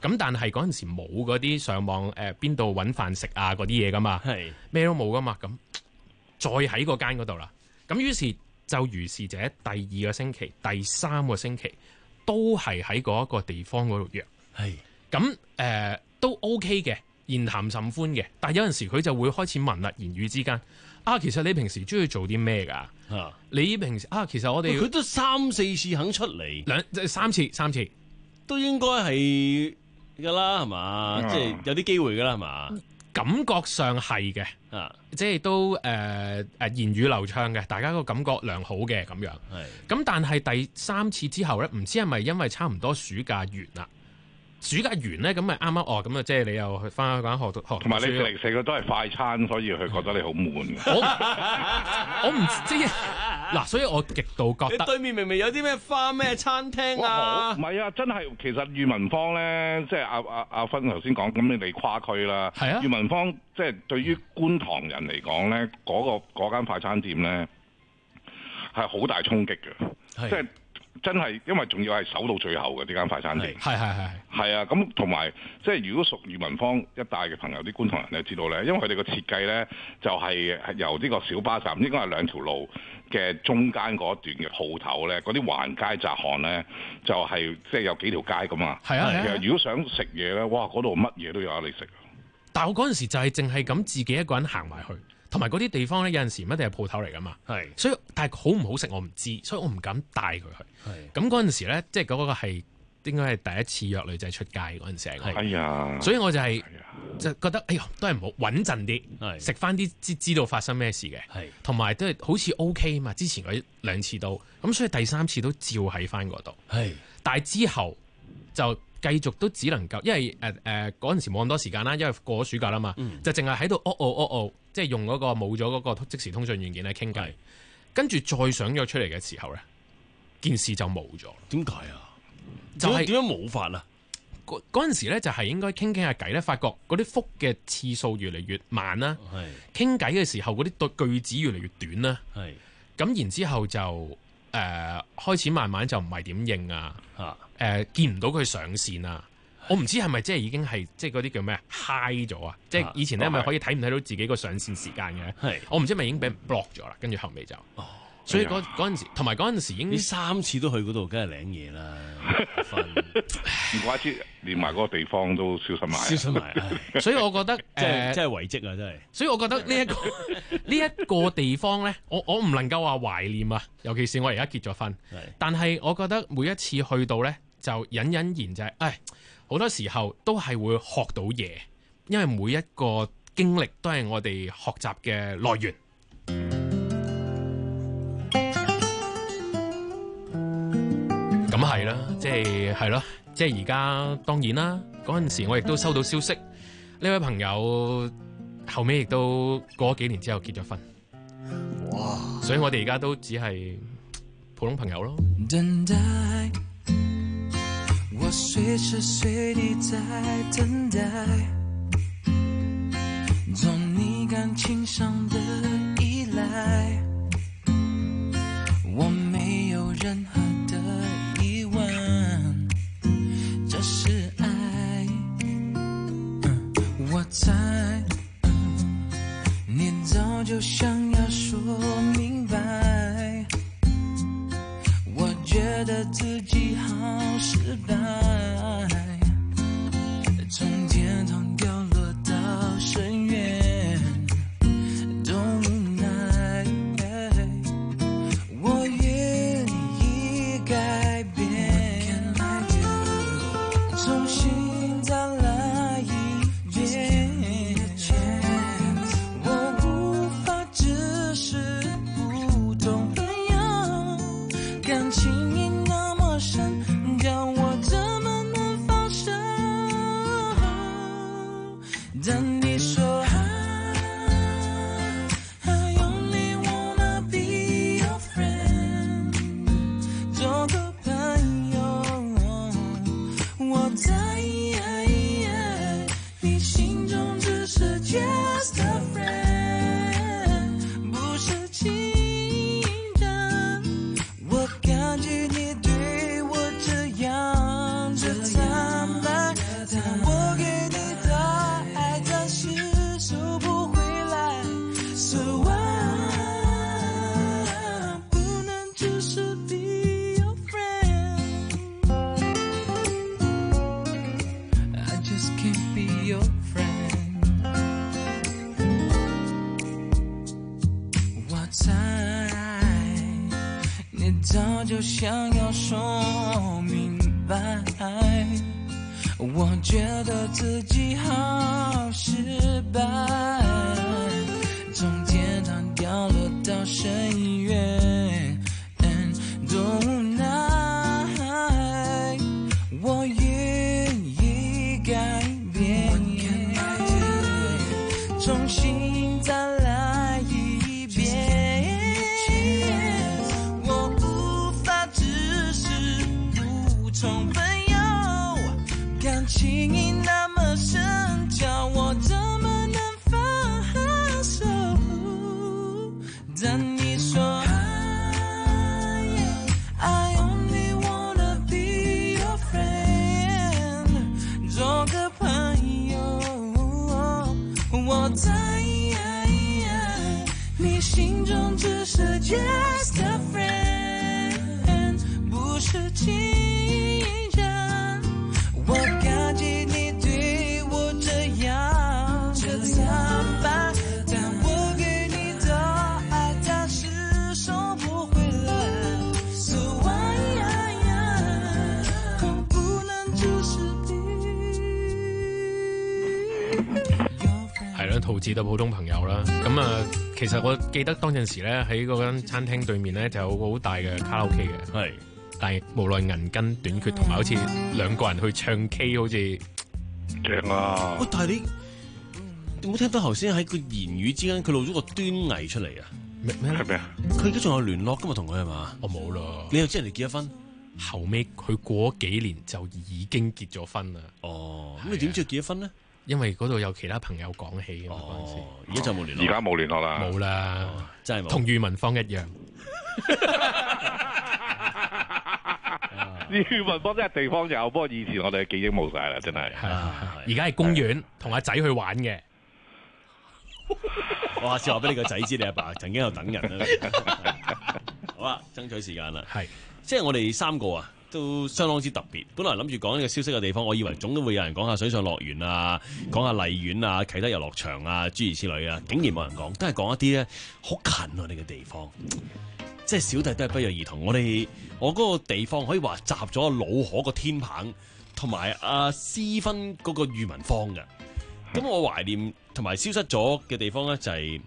咁但係嗰陣時冇嗰啲上網誒邊度揾飯食啊嗰啲嘢噶嘛，係咩都冇噶嘛。咁再喺個間嗰度啦。咁於是就如是者第二個星期、第三個星期都係喺嗰一個地方嗰度約。係咁誒都 OK 嘅，言談甚歡嘅。但係有陣時佢就會開始問啦，言語之間啊，其實你平時中意做啲咩㗎？啊，你平時啊，其實我哋佢都三四次肯出嚟， 兩即係三次，三次都應該係㗎啦，係嘛？ 嗯、 即係有啲機會㗎啦，係嘛？ 感覺上係嘅，啊，即係都誒誒、呃、言語流暢嘅，大家個感覺良好嘅咁樣。係咁，但係第三次之後咧，唔知係咪因為差唔多暑假完啦？暑假完咧，咁咪啱啱哦，咁啊，即係你又去翻嗰間學學， 同埋你食嚟食去都係快餐，所以佢覺得你好悶。 我我唔知嗱，所以我極度覺得你對面明明有啲咩花咩餐廳啊？ 唔係啊，真係其實裕民坊咧，即係阿阿阿芬頭先講，咁你哋跨區啦，係啊，裕民坊即係對於觀塘人嚟講咧，嗰、嗰個嗰間快餐店咧係好大衝擊嘅，即係。真係，因為仲要係守到最後嘅呢間快餐店。係係係係啊，咁同埋即係如果屬裕民坊一帶嘅朋友，啲觀塘人咧知道咧，因為佢哋個設計咧就係係由呢個小巴站，應該係兩條路嘅中間嗰一段嘅鋪頭咧，嗰啲橫街窄巷咧就係即係有幾條街咁啊。係啊，其實如果想食嘢咧，哇，嗰度乜嘢都有得你食。 但係我嗰陣時就係淨係咁自己一個人行埋去。同埋嗰啲地方咧，有陣時唔一定係鋪頭嚟噶嘛，係，所以但係好唔好食我唔知，所以我唔敢帶佢去。係，咁嗰陣時咧，即係嗰個係應該係第一次約女仔出街嗰陣時係。 哎呀， 所以我就係、是、就覺得，哎呀，都係唔好穩陣啲，食翻啲知知道發生咩事嘅，係，同埋都係好似 OK 嘛。之前嗰兩次都，咁所以第三次都照喺翻嗰度。係，但係之後就。繼續都只能夠，因為誒誒嗰陣時冇咁多時間啦，因為過咗暑假啦嘛，嗯、就淨係喺度哦哦哦哦，即係用嗰個冇咗嗰個即時通訊軟件咧傾偈，跟住再想約出嚟嘅時候咧，件事就冇咗。點解啊？就係點樣冇法啊？嗰嗰陣時咧就係應該傾傾下偈咧，發覺嗰啲覆嘅次數越嚟越慢啦，傾偈嘅時候嗰啲句子越嚟越短啦，咁然之後就誒、呃、開始慢慢就唔係點應啊。誒、呃、見唔到佢上線啊！我唔知係咪即係已經係即係嗰啲叫咩 high 咗啊！即係以前咧咪可以睇唔睇到自己個上線時間嘅？係我唔知係咪已經俾人 block 咗啦。跟住後尾就，哦、所以嗰嗰陣時同埋嗰陣時已經呢三次都去嗰度，梗係領嘢啦。 唔怪之連埋嗰個地方都消失埋，消失埋。所以我覺得誒， 即係即係遺跡啊！真係。所以我覺得呢、這、一個呢一個地方咧，我我唔能夠話懷念啊。尤其是我而家結咗婚，但係我覺得每一次去到咧。就隱隱然就係、是，唉，好多時候都係會學到嘢，因為每一個經歷都係我哋學習嘅來源。咁係啦，即係係咯，即係而家當然啦。嗰陣時我亦都收到消息，呢位朋友後尾亦都過咗幾年之後結咗婚。哇！所以我哋而家都只係普通朋友咯。 我隨時隨地在等待，做你感情上的依賴，我沒有任何的疑問，這是愛。嗯、我猜、嗯、你早就想要說明白，我覺得自己好失敗，從天堂掉落到深淵都無奈，我願意改變，重新再來一遍，我無法只是普通朋友，感情已那麼深，叫我怎麼能放手？但你說 I only wanna be your friend， 做個朋友，我在你心中只是 just a friend， 不是情人，我感覺是 be your friend. I just can't be your friend. 我猜你早就想要说明白，我觉得自己好失败，从天堂掉落到深渊，多无奈，我愿意改变，重新再来一遍，我无法只是不充分有感情那么深，叫我怎么能放手？但你说 I only wanna be your friend， 做个朋友，我在你心中只是 just a friend， 不是情人。我感激你对我这样这样吧，但我给你的爱暂时收不回来。So why 可不能只是係啦，兔子到普通朋友啦。咁啊，其實我記得當陣時咧，喺嗰間餐廳對面咧就有個好大嘅卡拉 OK 嘅。係，但係無奈銀根短缺，同埋好似兩個人去唱 K， 好似正啊！ 喂，但係你有冇聽到頭先喺個言語之間，佢露咗個端倪出嚟啊？ 咩咩係咩啊？ 佢而家仲有聯絡，今日同佢係嘛？ 我冇啦。 你又知人哋結咗婚？ 後尾佢過咗幾年就已經結咗婚啦。 哦，咁你點知佢結咗婚咧？ 因為嗰度有其他朋友講起嘅嘛，嗰陣時。 而家就冇聯絡。 而家冇聯絡啦。 冇啦， 真係冇。 同裕民坊一樣。 裕民坊真係地方有，不過以前我哋嘅記憶冇晒啦，真係。 係而家係公園，同阿仔去玩嘅。 我下次話俾你個仔知，你阿爸曾經有等人啦。好啦，爭取時間啦。 係， 即係我哋三個啊，都相當之特別。本來諗住講呢個消息嘅地方，我以為總都會有人講下水上樂園啊，講下荔園啊、啟德遊樂場啊，諸如此類啊，竟然冇人講，都係講一啲咧好近我哋嘅地方。即係小弟都係不約而同，我哋我嗰個地方可以話集咗老河個天棚，同埋阿私芬嗰個裕民坊嘅。咁我懷念同埋消失咗嘅地方咧，就係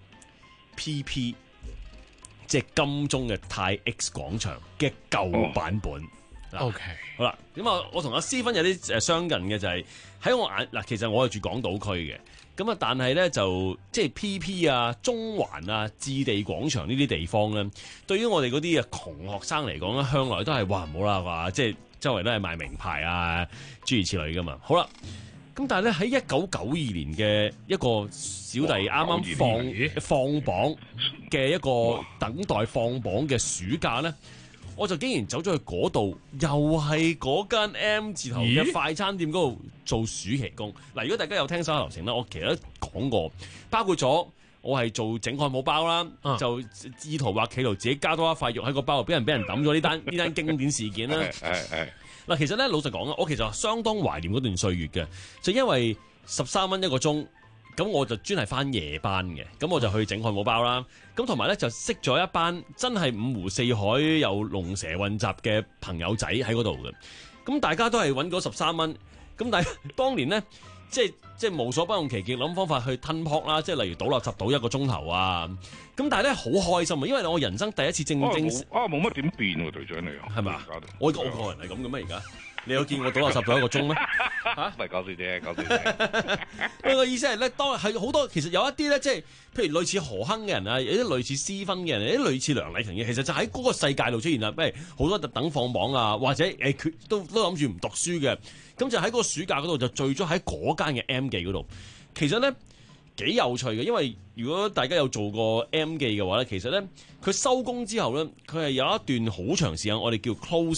P P， 即係金鐘嘅泰 X 廣場嘅舊版本。 O K， 好啦，咁啊，我同阿私芬有啲誒相近嘅，就係喺我眼嗱，其實我係住港島區嘅。咁啊，但係咧就即係 P P 啊、中環啊、置地廣場呢啲地方咧，對於我哋嗰啲啊窮學生嚟講咧，向來都係哇唔好啦，話即係周圍都係賣名牌啊，諸如此類噶嘛。好啦，咁但係咧喺一九九二年嘅一個小弟啱啱放放榜嘅一個等待放榜嘅暑假咧，我就竟然走咗去嗰度，又係嗰間 M 字頭嘅快餐店嗰度做暑期工。嗱，如果大家有聽手下留情啦，我其實都講過，包括咗我係做整漢堡包啦，啊、就意圖或企圖自己加多一塊肉喺個包度，俾人俾人抌咗呢單呢單經典事件啦。嗱，其實咧老實講啊，我其實相當懷念嗰段歲月嘅，就因為十三蚊一個鐘。咁我就專係返夜班嘅，咁我就去整漢堡包啦。咁同埋咧就識咗一班真係五湖四海有龍蛇混雜嘅朋友仔喺嗰度嘅。咁大家都係揾嗰十三蚊。咁但係當年咧，即係即係無所不用其極諗方法去吞撲啦。即係例如倒垃圾倒一個鐘頭啊。咁但係咧好開心啊，因為我人生第一次正正啊冇乜點變喎隊長你係咪啊？我我個人係咁嘅咩而家？你有見我倒垃圾倒一個鐘咩？ 嚇，唔係講笑啫，講笑啫。 我個意思係咧，當係好多其實有一啲咧，即係譬如類似何亨嘅人啊，有啲類似私芬嘅人，有啲類似梁禮勤嘅，其實就喺嗰個世界度出現啦。譬如好多特等放榜啊，或者誒佢都都諗住唔讀書嘅，咁就喺嗰個暑假嗰度就聚咗喺嗰間嘅 M 記嗰度。其實咧幾有趣嘅，因為如果大家有做過 M 記嘅話咧，其實咧佢收工之後咧，佢係有一段好長時間我哋叫 closing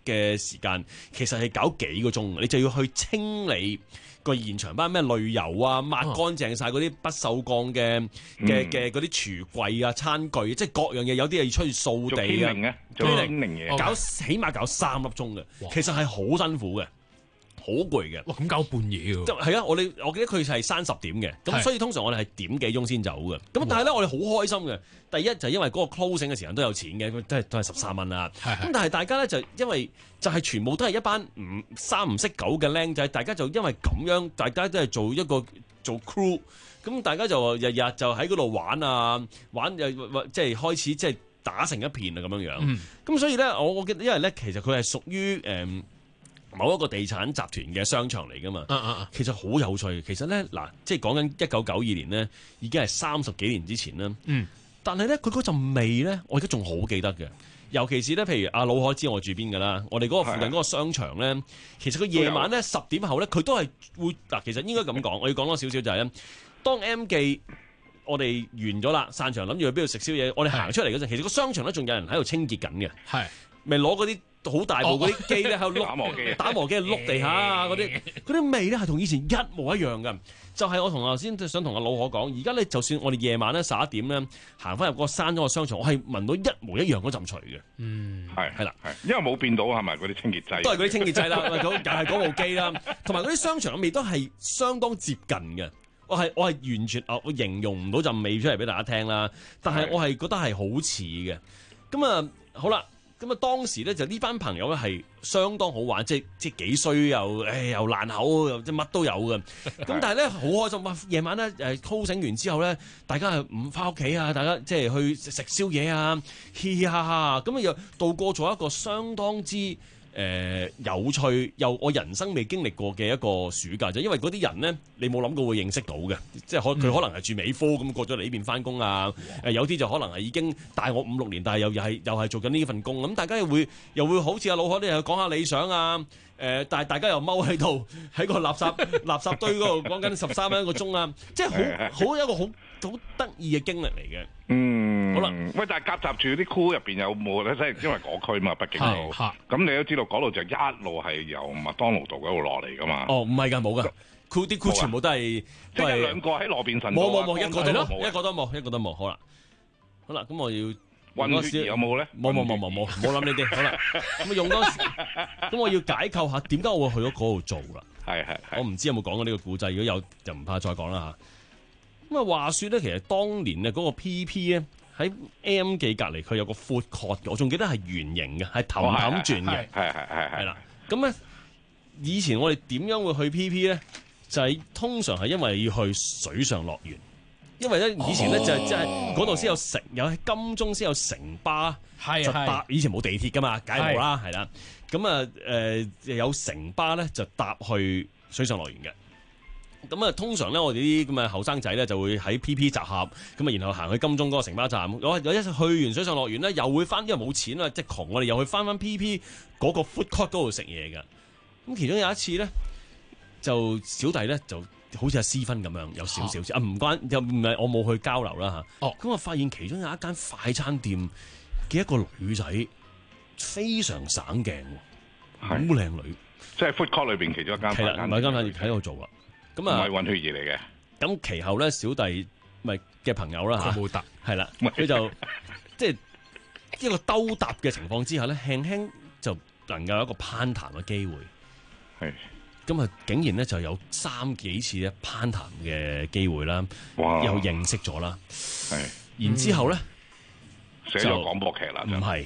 嘅時間，其實係搞幾個鐘，你就要去清理個現場，包括咩濾油啊，抹乾淨晒嗰啲不鏽鋼嘅嘅嘅嗰啲櫥櫃啊、餐具，即係各樣嘢，有啲係要出去掃地啊， 做天靈嘅，做天靈嘢， 搞起碼搞三粒鐘嘅，其實係好辛苦嘅。好攰嘅， 哇！咁搞半夜喎， 就係啊！我哋我記得佢係閂十點嘅，咁所以通常我哋係點幾鐘先走嘅。咁但係咧，我哋好開心嘅。第一就係因為嗰個 closing 嘅時間都有錢嘅，都係都係十三蚊啦。咁但係大家咧就因為就係全部都係一班唔三唔識九嘅僆仔，大家就因為咁樣，大家都係做一個做 crew，咁大家就日日就喺嗰度玩啊，玩又即係開始即係打成一片啊咁樣樣。咁、嗯、所以咧，我我記得因為咧，其實佢係屬於誒。嗯某一個地產集團嘅商場嚟㗎嘛，啊啊啊其實好有趣。其實咧嗱，即係講緊一九九二年咧，已經係三十幾年之前啦。嗯，但係咧佢嗰陣味咧，我而家仲好記得嘅。尤其是咧，譬如阿老海知我住邊㗎啦，我哋嗰個附近嗰個商場咧，其實佢夜晚咧十點後咧，佢都係會嗱。其實應該咁講，我要講多少少就係、是、咧，當 M 記我哋完咗啦，散場諗住去邊度食宵夜，我哋行出嚟嗰陣，其實個商場咧仲有人喺度清潔緊嘅，係咪攞嗰啲？好大部嗰啲機咧喺度碌打磨機，打磨機碌地下啊嗰啲，嗰啲味咧係同以前一模一樣嘅。就係、是、我同頭先想同阿老可講，而家咧就算我哋夜晚咧十一點咧行翻入個山咗個商場，我係聞到一模一樣嗰陣除嘅。嗯，係係啦，係因為冇變到係咪嗰啲清潔劑？都係嗰啲清潔劑啦，又係嗰部機啦，同埋嗰啲商場嘅味都係相當接近嘅。我係我係完全我形容唔到陣味出嚟俾大家聽啦，但係我係覺得係好似嘅。咁啊，好啦。咁啊，當時咧就呢班朋友咧係相當好玩，即係即係幾衰又誒又爛口又即係乜都有嘅。咁但係咧好開心，哇！夜晚咧誒 closing 完之後咧，大家係唔翻屋企啊，大家即係去食宵夜啊，嘻嘻哈哈，咁啊又度過咗一個相當之誒、呃、有趣又我人生未經歷過嘅一個暑假，就因為嗰啲人咧，你冇諗過會認識到嘅，即係可佢可能係住美科咁過咗嚟呢邊翻工啊，誒有啲就可能係已經大我五六年，但係又又係又係做緊呢份工，咁大家又會又會好似阿老海你又講下理想啊，誒、呃、但係大家又踎喺度喺個垃圾垃圾堆嗰度講緊十三蚊一個鐘啊，即係好好一個好好得意嘅經歷嚟嘅。嗯，好啦， 喂，但係夾雜住啲箍入邊有冇咧？即係因為嗰區嘛，畢竟都咁，你都知道嗰度就一路係由麥當勞道嗰度落嚟噶嘛。 哦，唔係㗎，冇㗎，箍啲箍全部都係即係兩個喺羅便臣。 冇冇冇，一個都冇，一個都冇，一個都冇。好啦，好啦，咁我要運血有冇咧？ 冇冇冇冇冇，冇諗呢啲。好啦，咁用多時，咁我要解構下點解我會去咗嗰度做啦。 係係， 我唔知有冇講過呢個故仔，如果有就唔怕再講啦嚇。咁啊，話説咧，其實當年咧嗰個 P P 咧喺 M 記隔離，佢有個 food court 嘅，我仲記得係圓形嘅，係氹氹轉嘅， 係係係係啦。咁咧，以前我哋點樣會去 P P 咧？就係、是、通常係因為要去水上樂園，因為咧以前咧、哦、就係即係嗰度先有城，有喺金鐘先有城巴，係就搭以前冇地鐵噶嘛，梗係冇啦，係啦。咁啊誒有城巴咧就搭去水上樂園嘅。咁啊，通常咧，我哋啲咁嘅後生仔咧，就會喺 P P 集合，咁啊，然後行去金鐘嗰個城巴站。我有一去完水上樂園咧，又會翻，因為冇錢啊，即係窮，我哋又去翻翻 P P 嗰個 food court 嗰度食嘢嘅。咁其中有一次咧，就小弟咧就好似阿私芬咁樣，有少少啊，唔關又唔係我冇去交流啦嚇。哦，咁我發現其中有一間快餐店嘅一個女仔非常省鏡，好靚女， 即係 food court 裏邊其中一間快餐店， 唔係間快餐店喺度做啦。咁啊， 唔係混血兒嚟嘅。 咁其後咧，小弟咪嘅朋友啦嚇， 冇答， 係啦，佢就即係一個兜搭嘅情況之下咧，輕輕就能夠有一個攀談嘅機會。係。咁啊，竟然咧就有三幾次咧攀談嘅機會啦，又認識咗啦。係。然之後咧， 寫咗廣播劇啦。 唔係。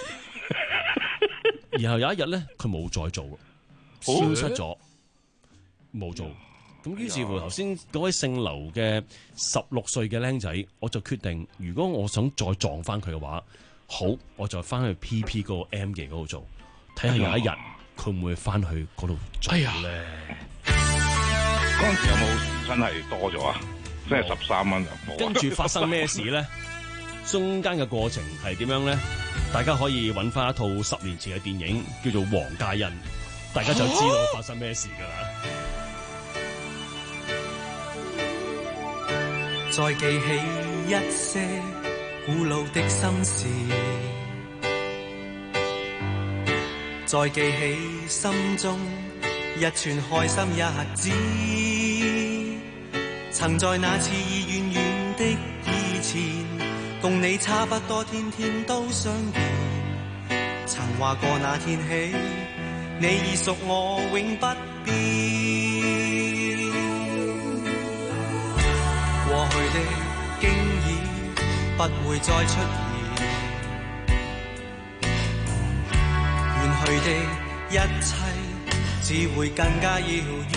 然後有一日咧，佢冇再做，消失咗，冇做。咁於是乎，頭先嗰位姓劉嘅十六歲嘅僆仔，我就決定，如果我想再撞翻佢嘅話，好，我就翻去 P P 嗰個 M 記嗰度做，睇下有一日佢會唔會翻去嗰度做咧？ 嗰陣時有冇真係多咗啊？即係十三蚊就冇。 跟住發生咩事咧？中間嘅過程係點樣咧？大家可以揾翻一套十年前嘅電影，叫做《黃家欣》，大家就知道發生咩事噶啦。 再記起一些古老的心事， 再記起心中一串開心日子，曾在那次已遠遠的以前，共你差不多天天都相見。曾話過那天起，你已屬我永不變。過去的經已不會再出現，遠去的一切只會更加遙遠。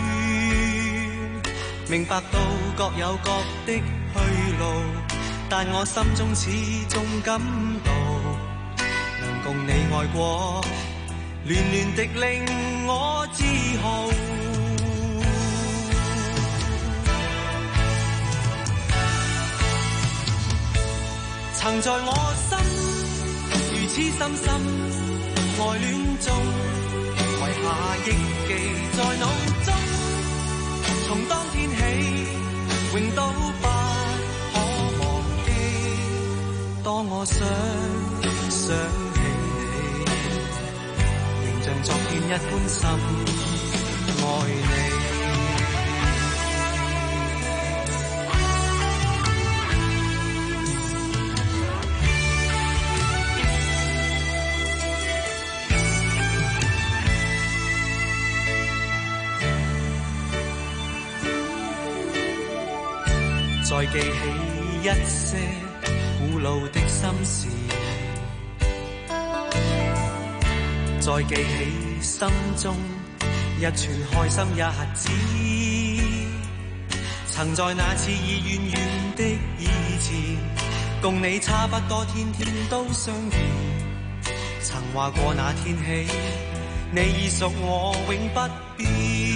明白到各有各的去路，但我心中始終感到，能共你愛過，暖暖的令我自豪。曾在我心如此深深愛戀中，遺下憶記在腦中，從當天起永都不可忘記。當我想想起你，仍像昨天一般深愛你。再記起一些古老的心事，再記起心中一串開心日子，曾在那次已遠遠的以前，共你差不多天天都相見。曾話過那天起，你已屬我永不變。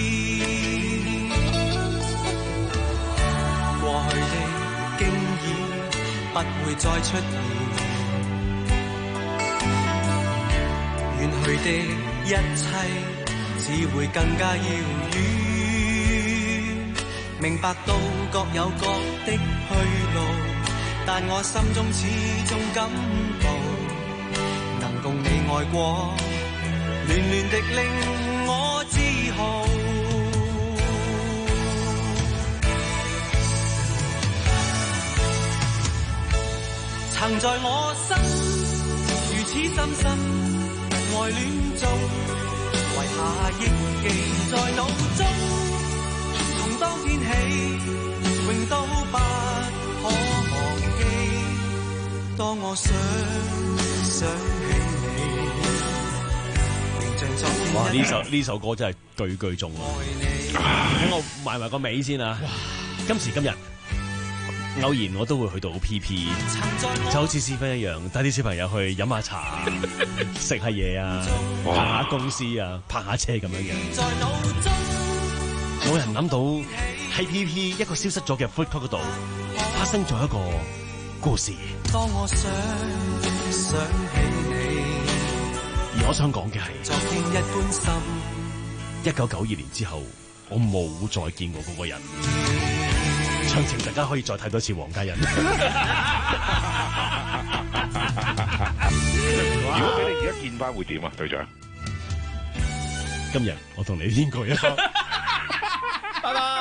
過去的經已不會再出現，遠去的一切只會更加遙遠。明白到各有各的去路，但我心中始終感到，能共你愛過，暖暖的令我自豪。曾在我心如此深深愛戀中，遺下憶記在腦中，從當天起永都不可忘記。當我想想起你，仍像昨天。 哇！呢首呢首歌真係句句中啊！等我埋埋個尾先啊！今時今日。偶然我都會去到 P P， 就好似師芬一樣，帶啲小朋友去飲下茶、食下嘢啊、行下公司啊、泊下車咁樣樣。冇人諗到喺 P P 一個消失咗嘅 food court 嗰度發生咗一個故事。 當我想想起你， 而我想講嘅係， 昨天一般心。 一九九二年之後，我冇再見過嗰個人。詳情大家可以再睇多次黃家欣。 如果俾你而家見翻會點啊，隊長？ 今日我同你見過一個。 拜拜。